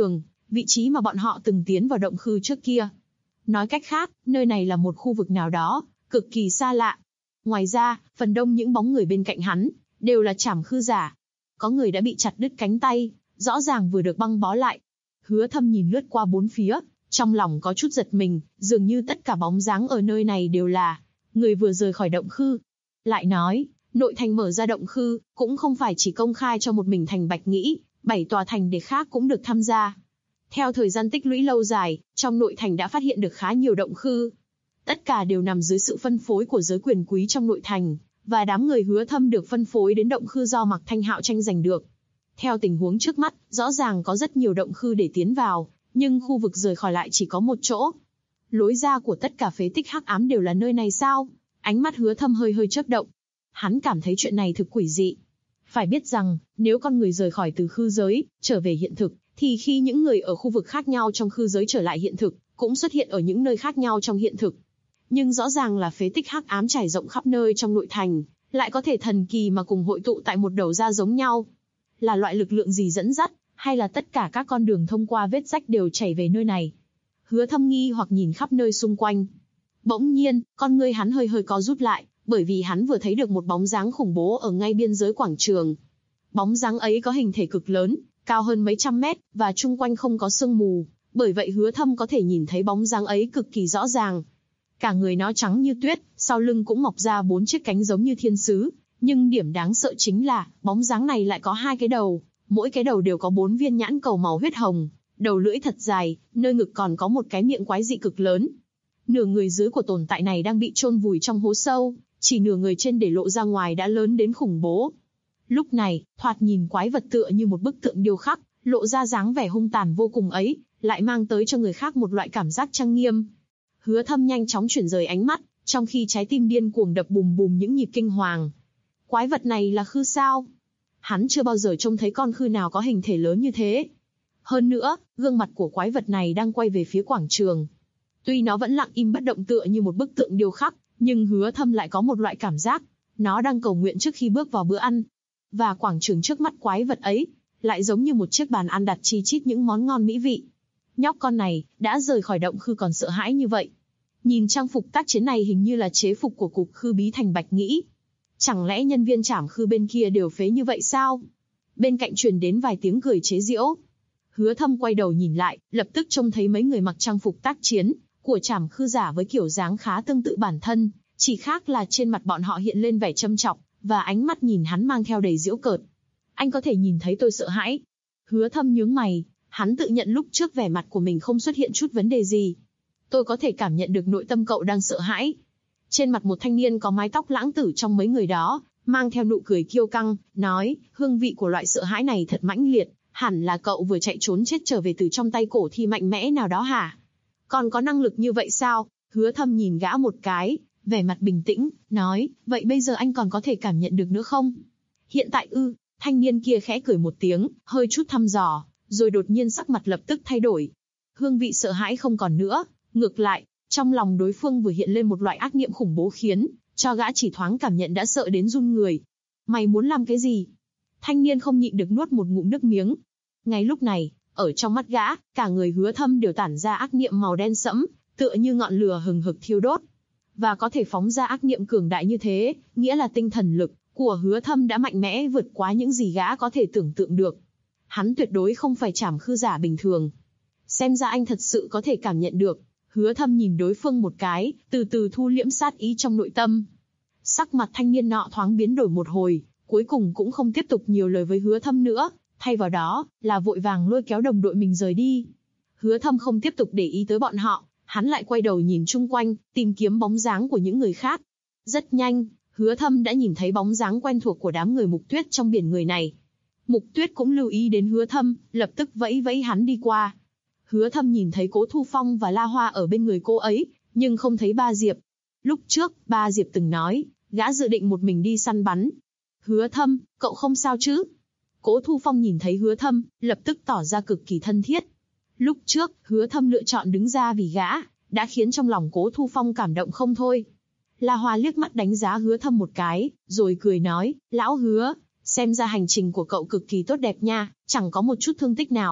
vị trí mà bọn họ từng tiến vào động khư trước kia. Nói cách khác, nơi này là một khu vực nào đó, cực kỳ xa lạ. Ngoài ra, phần đông những bóng người bên cạnh hắn, đều là trảm khư giả. Có người đã bị chặt đứt cánh tay, rõ ràng vừa được băng bó lại. Hứa Thâm nhìn lướt qua bốn phía, trong lòng có chút giật mình, dường như tất cả bóng dáng ở nơi này đều là người vừa rời khỏi động khư. Lại nói, nội thành mở ra động khư, cũng không phải chỉ công khai cho một mình thành Bạch Nghĩ, 7 tòa thành để khác cũng được tham gia. Theo thời gian tích lũy lâu dài, trong nội thành đã phát hiện được khá nhiều động khư. Tất cả đều nằm dưới sự phân phối của giới quyền quý trong nội thành, và đám người Hứa Thâm được phân phối đến động khư do Mạc Thanh Hạo tranh giành được. Theo tình huống trước mắt, rõ ràng có rất nhiều động khư để tiến vào, nhưng khu vực rời khỏi lại chỉ có một chỗ. Lối ra của tất cả phế tích hắc ám đều là nơi này sao? Ánh mắt Hứa Thâm hơi hơi chớp động. Hắn cảm thấy chuyện này thực quỷ dị. Phải biết rằng, nếu con người rời khỏi từ khư giới, trở về hiện thực, thì khi những người ở khu vực khác nhau trong khư giới trở lại hiện thực, cũng xuất hiện ở những nơi khác nhau trong hiện thực. Nhưng rõ ràng là phế tích hắc ám trải rộng khắp nơi trong nội thành, lại có thể thần kỳ mà cùng hội tụ tại một đầu ra giống nhau. Là loại lực lượng gì dẫn dắt, hay là tất cả các con đường thông qua vết rách đều chảy về nơi này? Hứa Thâm nghi hoặc nhìn khắp nơi xung quanh. Bỗng nhiên, con ngươi hắn hơi hơi co rút lại, bởi vì hắn vừa thấy được một bóng dáng khủng bố ở ngay biên giới quảng trường. Bóng dáng ấy có hình thể cực lớn, cao hơn mấy trăm mét, và chung quanh không có sương mù, bởi vậy Hứa Thâm có thể nhìn thấy bóng dáng ấy cực kỳ rõ ràng. Cả người nó trắng như tuyết, sau lưng cũng mọc ra 4 chiếc cánh giống như thiên sứ, nhưng điểm đáng sợ chính là, bóng dáng này lại có 2 cái đầu, mỗi cái đầu đều có 4 viên nhãn cầu màu huyết hồng, đầu lưỡi thật dài, nơi ngực còn có một cái miệng quái dị cực lớn. Nửa người dưới của tồn tại này đang bị chôn vùi trong hố sâu, chỉ nửa người trên để lộ ra ngoài đã lớn đến khủng bố. Lúc này, thoạt nhìn quái vật tựa như một bức tượng điêu khắc, lộ ra dáng vẻ hung tàn vô cùng ấy, lại mang tới cho người khác một loại cảm giác trang nghiêm. Hứa Thâm nhanh chóng chuyển rời ánh mắt, trong khi trái tim điên cuồng đập bùm bùm những nhịp kinh hoàng. Quái vật này là khư sao? Hắn chưa bao giờ trông thấy con khư nào có hình thể lớn như thế. Hơn nữa, gương mặt của quái vật này đang quay về phía quảng trường. Tuy nó vẫn lặng im bất động tựa như một bức tượng điêu khắc, nhưng Hứa Thâm lại có một loại cảm giác, nó đang cầu nguyện trước khi bước vào bữa ăn. Và quảng trường trước mắt quái vật ấy, lại giống như một chiếc bàn ăn đặt chi chít những món ngon mỹ vị. Nhóc con này, đã rời khỏi động khư còn sợ hãi như vậy. Nhìn trang phục tác chiến này hình như là chế phục của cục khư bí thành Bạch Nghĩ. Chẳng lẽ nhân viên trảm khư bên kia đều phế như vậy sao? Bên cạnh truyền đến vài tiếng cười chế giễu. Hứa Thâm quay đầu nhìn lại, lập tức trông thấy mấy người mặc trang phục tác chiến của trảm khư giả với kiểu dáng khá tương tự bản thân, chỉ khác là trên mặt bọn họ hiện lên vẻ châm chọc, và ánh mắt nhìn hắn mang theo đầy giễu cợt. Anh có thể nhìn thấy tôi sợ hãi. Hứa Thâm nhướng mày, hắn tự nhận lúc trước vẻ mặt của mình không xuất hiện chút vấn đề gì. Tôi có thể cảm nhận được nội tâm cậu đang sợ hãi. Trên mặt một thanh niên có mái tóc lãng tử trong mấy người đó, mang theo nụ cười kiêu căng, nói, hương vị của loại sợ hãi này thật mãnh liệt, hẳn là cậu vừa chạy trốn chết trở về từ trong tay cổ thi mạnh mẽ nào đó hả? Còn có năng lực như vậy sao? Hứa Thâm nhìn gã một cái, vẻ mặt bình tĩnh, nói, vậy bây giờ anh còn có thể cảm nhận được nữa không? Hiện tại ư? Thanh niên kia khẽ cười một tiếng, hơi chút thăm dò, rồi đột nhiên sắc mặt lập tức thay đổi. Hương vị sợ hãi không còn nữa, ngược lại, trong lòng đối phương vừa hiện lên một loại ác niệm khủng bố khiến cho gã chỉ thoáng cảm nhận đã sợ đến run người. Mày muốn làm cái gì? Thanh niên không nhịn được nuốt một ngụm nước miếng. Ngay lúc này, ở trong mắt gã, cả người Hứa Thâm đều tản ra ác niệm màu đen sẫm, tựa như ngọn lửa hừng hực thiêu đốt. Và có thể phóng ra ác niệm cường đại như thế, nghĩa là tinh thần lực của Hứa Thâm đã mạnh mẽ vượt quá những gì gã có thể tưởng tượng được. Hắn tuyệt đối không phải trảm khư giả bình thường. Xem ra anh thật sự có thể cảm nhận được. Hứa Thâm nhìn đối phương một cái, từ từ thu liễm sát ý trong nội tâm. Sắc mặt thanh niên nọ thoáng biến đổi một hồi, cuối cùng cũng không tiếp tục nhiều lời với Hứa Thâm nữa, thay vào đó là vội vàng lôi kéo đồng đội mình rời đi. Hứa Thâm không tiếp tục để ý tới bọn họ, hắn lại quay đầu nhìn chung quanh, tìm kiếm bóng dáng của những người khác. Rất nhanh, Hứa Thâm đã nhìn thấy bóng dáng quen thuộc của đám người Mục Tuyết trong biển người này. Mục Tuyết cũng lưu ý đến Hứa Thâm, lập tức vẫy vẫy hắn đi qua. Hứa Thâm nhìn thấy Cố Thu Phong và La Hoa ở bên người cô ấy, nhưng không thấy Ba Diệp. Lúc trước, Ba Diệp từng nói, gã dự định một mình đi săn bắn. Hứa Thâm, cậu không sao chứ? Cố Thu Phong nhìn thấy Hứa Thâm, lập tức tỏ ra cực kỳ thân thiết. Lúc trước, Hứa Thâm lựa chọn đứng ra vì gã, đã khiến trong lòng Cố Thu Phong cảm động không thôi. La Hoa liếc mắt đánh giá Hứa Thâm một cái, rồi cười nói, lão Hứa, xem ra hành trình của cậu cực kỳ tốt đẹp nha, chẳng có một chút thương tích nào,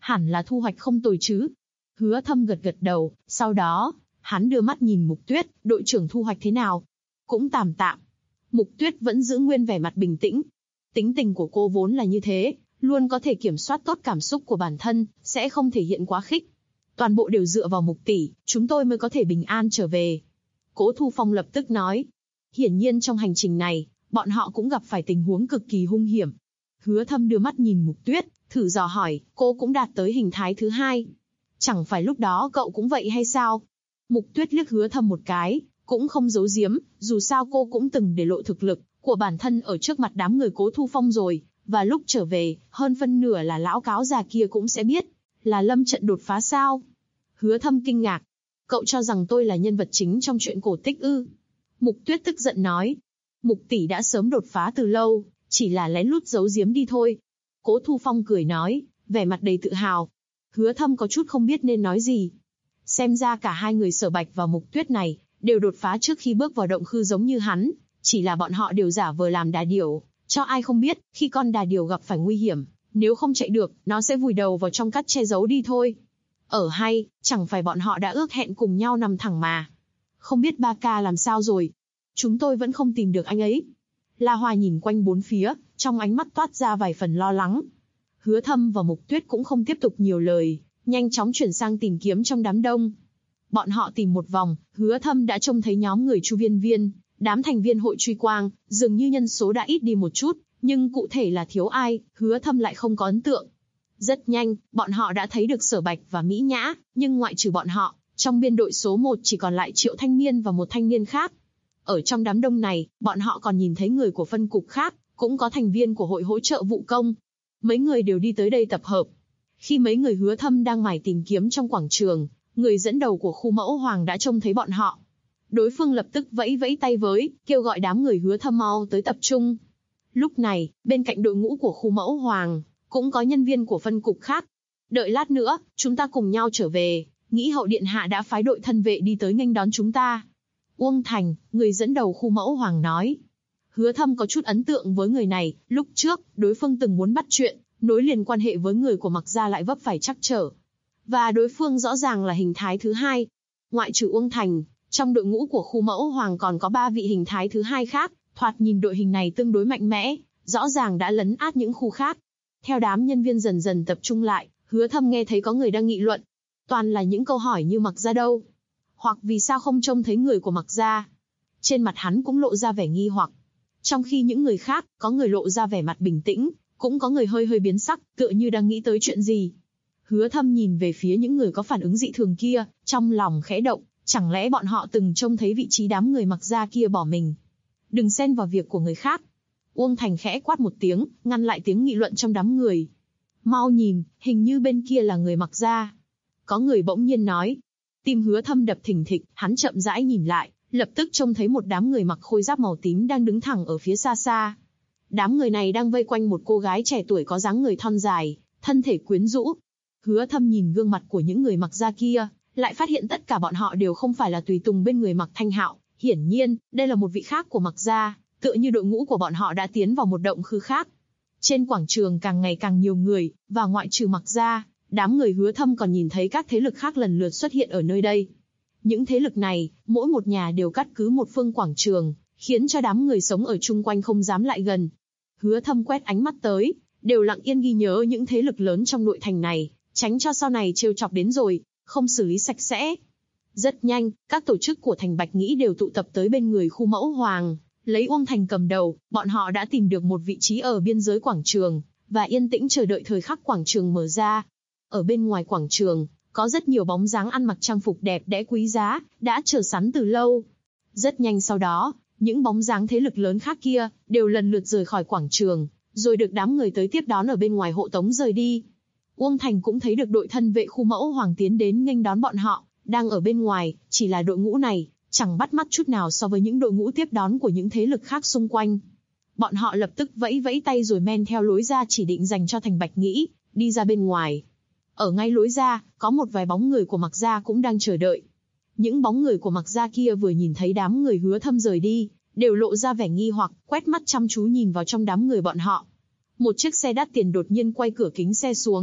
Hẳn là thu hoạch không tồi chứ. Hứa Thâm gật gật đầu, sau đó, hắn đưa mắt nhìn Mục Tuyết, đội trưởng thu hoạch thế nào? Cũng tạm tạm. Mục Tuyết vẫn giữ nguyên vẻ mặt bình tĩnh. Tính tình của cô vốn là như thế, luôn có thể kiểm soát tốt cảm xúc của bản thân, sẽ không thể hiện quá khích. Toàn bộ đều dựa vào Mục tỷ, chúng tôi mới có thể bình an trở về. Cố Thu Phong lập tức nói. Hiển nhiên trong hành trình này, bọn họ cũng gặp phải tình huống cực kỳ hung hiểm. Hứa Thâm đưa mắt nhìn Mục Tuyết, thử dò hỏi, cô cũng đạt tới hình thái thứ 2. Chẳng phải lúc đó cậu cũng vậy hay sao? Mục Tuyết liếc Hứa Thâm một cái, cũng không giấu giếm, dù sao cô cũng từng để lộ thực lực của bản thân ở trước mặt đám người Cố Thu Phong rồi, và lúc trở về, hơn phân nửa là lão cáo già kia cũng sẽ biết, là lâm trận đột phá sao? Hứa Thâm kinh ngạc, cậu cho rằng tôi là nhân vật chính trong chuyện cổ tích ư? Mục Tuyết tức giận nói, Mục tỷ đã sớm đột phá từ lâu, chỉ là lén lút giấu giếm đi thôi. Cố Thu Phong cười nói, vẻ mặt đầy tự hào. Hứa Thâm có chút không biết nên nói gì. Xem ra cả hai người Sở Bạch và Mục Tuyết này đều đột phá trước khi bước vào động khư giống như hắn, chỉ là bọn họ đều giả vờ làm đà điểu, cho ai không biết, khi con đà điểu gặp phải nguy hiểm, nếu không chạy được, nó sẽ vùi đầu vào trong cát che giấu đi thôi. Ở hay, chẳng phải bọn họ đã ước hẹn cùng nhau nằm thẳng mà. Không biết ba ca làm sao rồi? Chúng tôi vẫn không tìm được anh ấy. La Hoa nhìn quanh bốn phía, trong ánh mắt toát ra vài phần lo lắng. Hứa Thâm và Mục Tuyết cũng không tiếp tục nhiều lời, nhanh chóng chuyển sang tìm kiếm trong đám đông. Bọn họ tìm một vòng, Hứa Thâm đã trông thấy nhóm người Chu Viên Viên, đám thành viên hội truy quang, dường như nhân số đã ít đi một chút, nhưng cụ thể là thiếu ai, Hứa Thâm lại không có ấn tượng. Rất nhanh, bọn họ đã thấy được Sở Bạch và Mỹ Nhã, nhưng ngoại trừ bọn họ, trong biên đội số 1 chỉ còn lại Triệu Thanh Niên và một thanh niên khác. Ở trong đám đông này, bọn họ còn nhìn thấy người của phân cục khác, cũng có thành viên của hội hỗ trợ vụ công. Mấy người đều đi tới đây tập hợp. Khi mấy người Hứa Thâm đang mải tìm kiếm trong quảng trường, người dẫn đầu của khu mẫu Hoàng đã trông thấy bọn họ. Đối phương lập tức vẫy vẫy tay với, kêu gọi đám người Hứa Thâm mau tới tập trung. Lúc này, bên cạnh đội ngũ của khu mẫu Hoàng, cũng có nhân viên của phân cục khác. Đợi lát nữa, chúng ta cùng nhau trở về, nghĩ hậu điện hạ đã phái đội thân vệ đi tới nghênh đón chúng ta. Uông Thành, người dẫn đầu khu mẫu Hoàng nói. Hứa Thâm có chút ấn tượng với người này, lúc trước, đối phương từng muốn bắt chuyện, nối liền quan hệ với người của Mạc Gia lại vấp phải trắc trở. Và đối phương rõ ràng là hình thái thứ 2. Ngoại trừ Uông Thành, trong đội ngũ của khu mẫu Hoàng còn có 3 vị hình thái thứ 2 khác, thoạt nhìn đội hình này tương đối mạnh mẽ, rõ ràng đã lấn át những khu khác. Theo đám nhân viên dần dần tập trung lại, Hứa Thâm nghe thấy có người đang nghị luận. Toàn là những câu hỏi như Mạc Gia đâu? Hoặc vì sao không trông thấy người của Mạc Gia? Trên mặt hắn cũng lộ ra vẻ nghi hoặc. Trong khi những người khác, có người lộ ra vẻ mặt bình tĩnh, cũng có người hơi hơi biến sắc, tựa như đang nghĩ tới chuyện gì. Hứa Thâm nhìn về phía những người có phản ứng dị thường kia, trong lòng khẽ động, chẳng lẽ bọn họ từng trông thấy vị trí đám người Mạc Gia kia bỏ mình? Đừng xen vào việc của người khác. Uông Thành khẽ quát một tiếng, ngăn lại tiếng nghị luận trong đám người. Mau nhìn, hình như bên kia là người Mạc Gia. Có người bỗng nhiên nói. Tim Hứa Thâm đập thình thịch, hắn chậm rãi nhìn lại, lập tức trông thấy một đám người mặc khôi giáp màu tím đang đứng thẳng ở phía xa xa. Đám người này đang vây quanh một cô gái trẻ tuổi có dáng người thon dài, thân thể quyến rũ. Hứa Thâm nhìn gương mặt của những người Mạc Gia kia, lại phát hiện tất cả bọn họ đều không phải là tùy tùng bên người Mạc Thanh Hạo. Hiển nhiên, đây là một vị khác của Mạc Gia, tựa như đội ngũ của bọn họ đã tiến vào một động khư khác. Trên quảng trường càng ngày càng nhiều người, và ngoại trừ Mạc Gia, đám người Hứa Thâm còn nhìn thấy các thế lực khác lần lượt xuất hiện ở nơi đây. Những thế lực này, mỗi một nhà đều cắt cứ một phương quảng trường, khiến cho đám người sống ở chung quanh không dám lại gần. Hứa Thâm quét ánh mắt tới, đều lặng yên ghi nhớ những thế lực lớn trong nội thành này, tránh cho sau này trêu chọc đến rồi, không xử lý sạch sẽ. Rất nhanh, các tổ chức của thành Bạch Nghĩ đều tụ tập tới bên người khu mẫu Hoàng, lấy Uông Thành cầm đầu, bọn họ đã tìm được một vị trí ở biên giới quảng trường, và yên tĩnh chờ đợi thời khắc quảng trường mở ra. Ở bên ngoài quảng trường, có rất nhiều bóng dáng ăn mặc trang phục đẹp đẽ quý giá, đã chờ sẵn từ lâu. Rất nhanh sau đó, những bóng dáng thế lực lớn khác kia, đều lần lượt rời khỏi quảng trường, rồi được đám người tới tiếp đón ở bên ngoài hộ tống rời đi. Uông Thành cũng thấy được đội thân vệ khu mẫu Hoàng tiến đến nghênh đón bọn họ, đang ở bên ngoài, chỉ là đội ngũ này, chẳng bắt mắt chút nào so với những đội ngũ tiếp đón của những thế lực khác xung quanh. Bọn họ lập tức vẫy vẫy tay rồi men theo lối ra chỉ định dành cho thành Bạch Nghĩ, đi ra bên ngoài. Ở ngay lối ra, có một vài bóng người của Mạc Gia cũng đang chờ đợi. Những bóng người của Mạc Gia kia vừa nhìn thấy đám người Hứa Thâm rời đi, đều lộ ra vẻ nghi hoặc, quét mắt chăm chú nhìn vào trong đám người bọn họ. Một chiếc xe đắt tiền đột nhiên quay cửa kính xe xuống,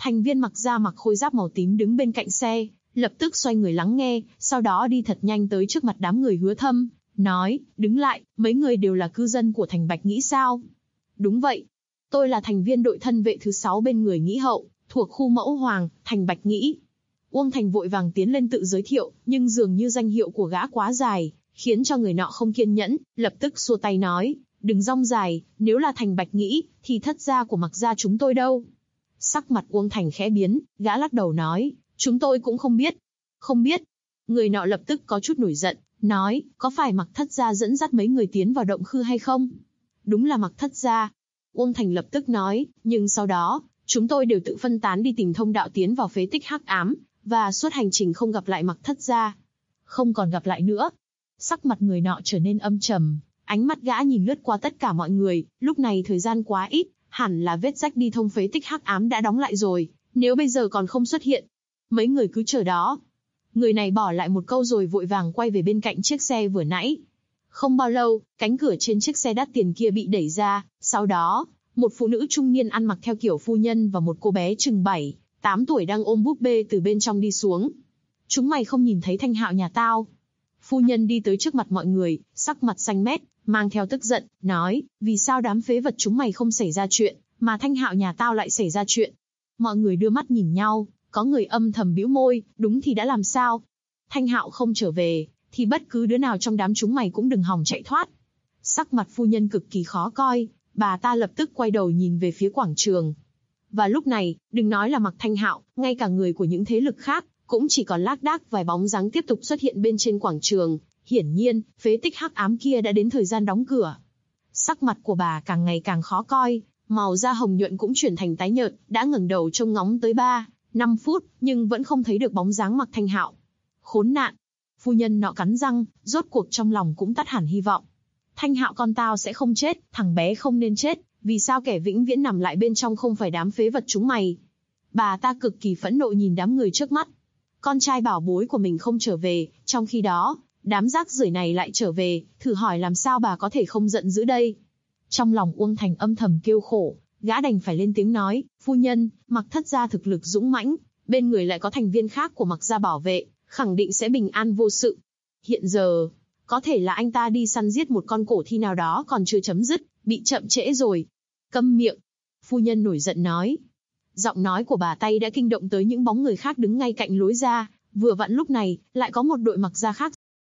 Thành viên mặc khôi giáp màu tím đứng bên cạnh xe, lập tức xoay người lắng nghe, sau đó đi thật nhanh tới trước mặt đám người Hứa Thâm, nói, đứng lại, mấy người đều là cư dân của thành Bạch Nghĩ sao? Đúng vậy. Tôi là thành viên đội thân vệ thứ 6 bên người Nghĩ Hậu, thuộc khu Mẫu Hoàng, thành Bạch Nghĩ. Uông Thành vội vàng tiến lên tự giới thiệu, nhưng dường như danh hiệu của gã quá dài, khiến cho người nọ không kiên nhẫn, lập tức xua tay nói, đừng rong dài, nếu là thành Bạch Nghĩ, thì thất gia của Mặc gia chúng tôi đâu? Sắc mặt Uông Thành khẽ biến, gã lắc đầu nói, chúng tôi cũng không biết. Không biết. Người nọ lập tức có chút nổi giận, nói, có phải Mặc thất gia dẫn dắt mấy người tiến vào động khư hay không? Đúng là Mặc thất gia. Uông Thành lập tức nói, nhưng sau đó, chúng tôi đều tự phân tán đi tìm thông đạo tiến vào phế tích hắc ám, và suốt hành trình không gặp lại Mặc thất gia. Không còn gặp lại nữa. Sắc mặt người nọ trở nên âm trầm, ánh mắt gã nhìn lướt qua tất cả mọi người, lúc này thời gian quá ít, hẳn là vết rách đi thông phế tích hắc ám đã đóng lại rồi, nếu bây giờ còn không xuất hiện. Mấy người cứ chờ đó. Người này bỏ lại một câu rồi vội vàng quay về bên cạnh chiếc xe vừa nãy. Không bao lâu, cánh cửa trên chiếc xe đắt tiền kia bị đẩy ra, sau đó, một phụ nữ trung niên ăn mặc theo kiểu phu nhân và một cô bé chừng 7-8 tuổi đang ôm búp bê từ bên trong đi xuống. Chúng mày không nhìn thấy Thanh Hạo nhà tao? Phu nhân đi tới trước mặt mọi người, sắc mặt xanh mét, mang theo tức giận, nói, vì sao đám phế vật chúng mày không xảy ra chuyện, mà Thanh Hạo nhà tao lại xảy ra chuyện? Mọi người đưa mắt nhìn nhau, có người âm thầm bĩu môi, đúng thì đã làm sao? Thanh Hạo không trở về, thì bất cứ đứa nào trong đám chúng mày cũng đừng hòng chạy thoát. Sắc mặt phu nhân cực kỳ khó coi, bà ta lập tức quay đầu nhìn về phía quảng trường. Và lúc này, đừng nói là Mặc Thanh Hạo, ngay cả người của những thế lực khác, cũng chỉ còn lác đác vài bóng dáng tiếp tục xuất hiện bên trên quảng trường. Hiển nhiên, phế tích hắc ám kia đã đến thời gian đóng cửa. Sắc mặt của bà càng ngày càng khó coi, màu da hồng nhuận cũng chuyển thành tái nhợt, đã ngẩng đầu trông ngóng tới 3-5 phút, nhưng vẫn không thấy được bóng dáng Mặc Thanh Hạo. Khốn nạn! Phu nhân nọ cắn răng, rốt cuộc trong lòng cũng tắt hẳn hy vọng. Thanh Hạo con tao sẽ không chết, thằng bé không nên chết, vì sao kẻ vĩnh viễn nằm lại bên trong không phải đám phế vật chúng mày? Bà ta cực kỳ phẫn nộ nhìn đám người trước mắt. Con trai bảo bối của mình không trở về, trong khi đó, đám rác rưởi này lại trở về, thử hỏi làm sao bà có thể không giận dữ đây? Trong lòng Uông Thành âm thầm kêu khổ, gã đành phải lên tiếng nói, phu nhân, Mặc thất gia thực lực dũng mãnh, bên người lại có thành viên khác của Mặc gia bảo vệ, khẳng định sẽ bình an vô sự. Hiện giờ, có thể là anh ta đi săn giết một con cổ thi nào đó còn chưa chấm dứt, bị chậm trễ rồi. Câm miệng! Phu nhân nổi giận nói. Giọng nói của bà ta đã kinh động tới những bóng người khác đứng ngay cạnh lối ra, vừa vặn lúc này, lại có một đội Mặc gia khác.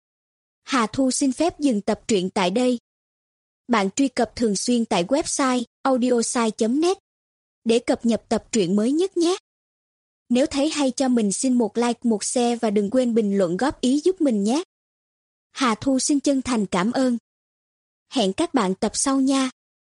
Hà Thu xin phép dừng tập truyện tại đây. Bạn truy cập thường xuyên tại website audiosai.net để cập nhật tập truyện mới nhất nhé. Nếu thấy hay cho mình xin một like, một share và đừng quên bình luận góp ý giúp mình nhé. Hà Thu xin chân thành cảm ơn. Hẹn các bạn tập sau nha.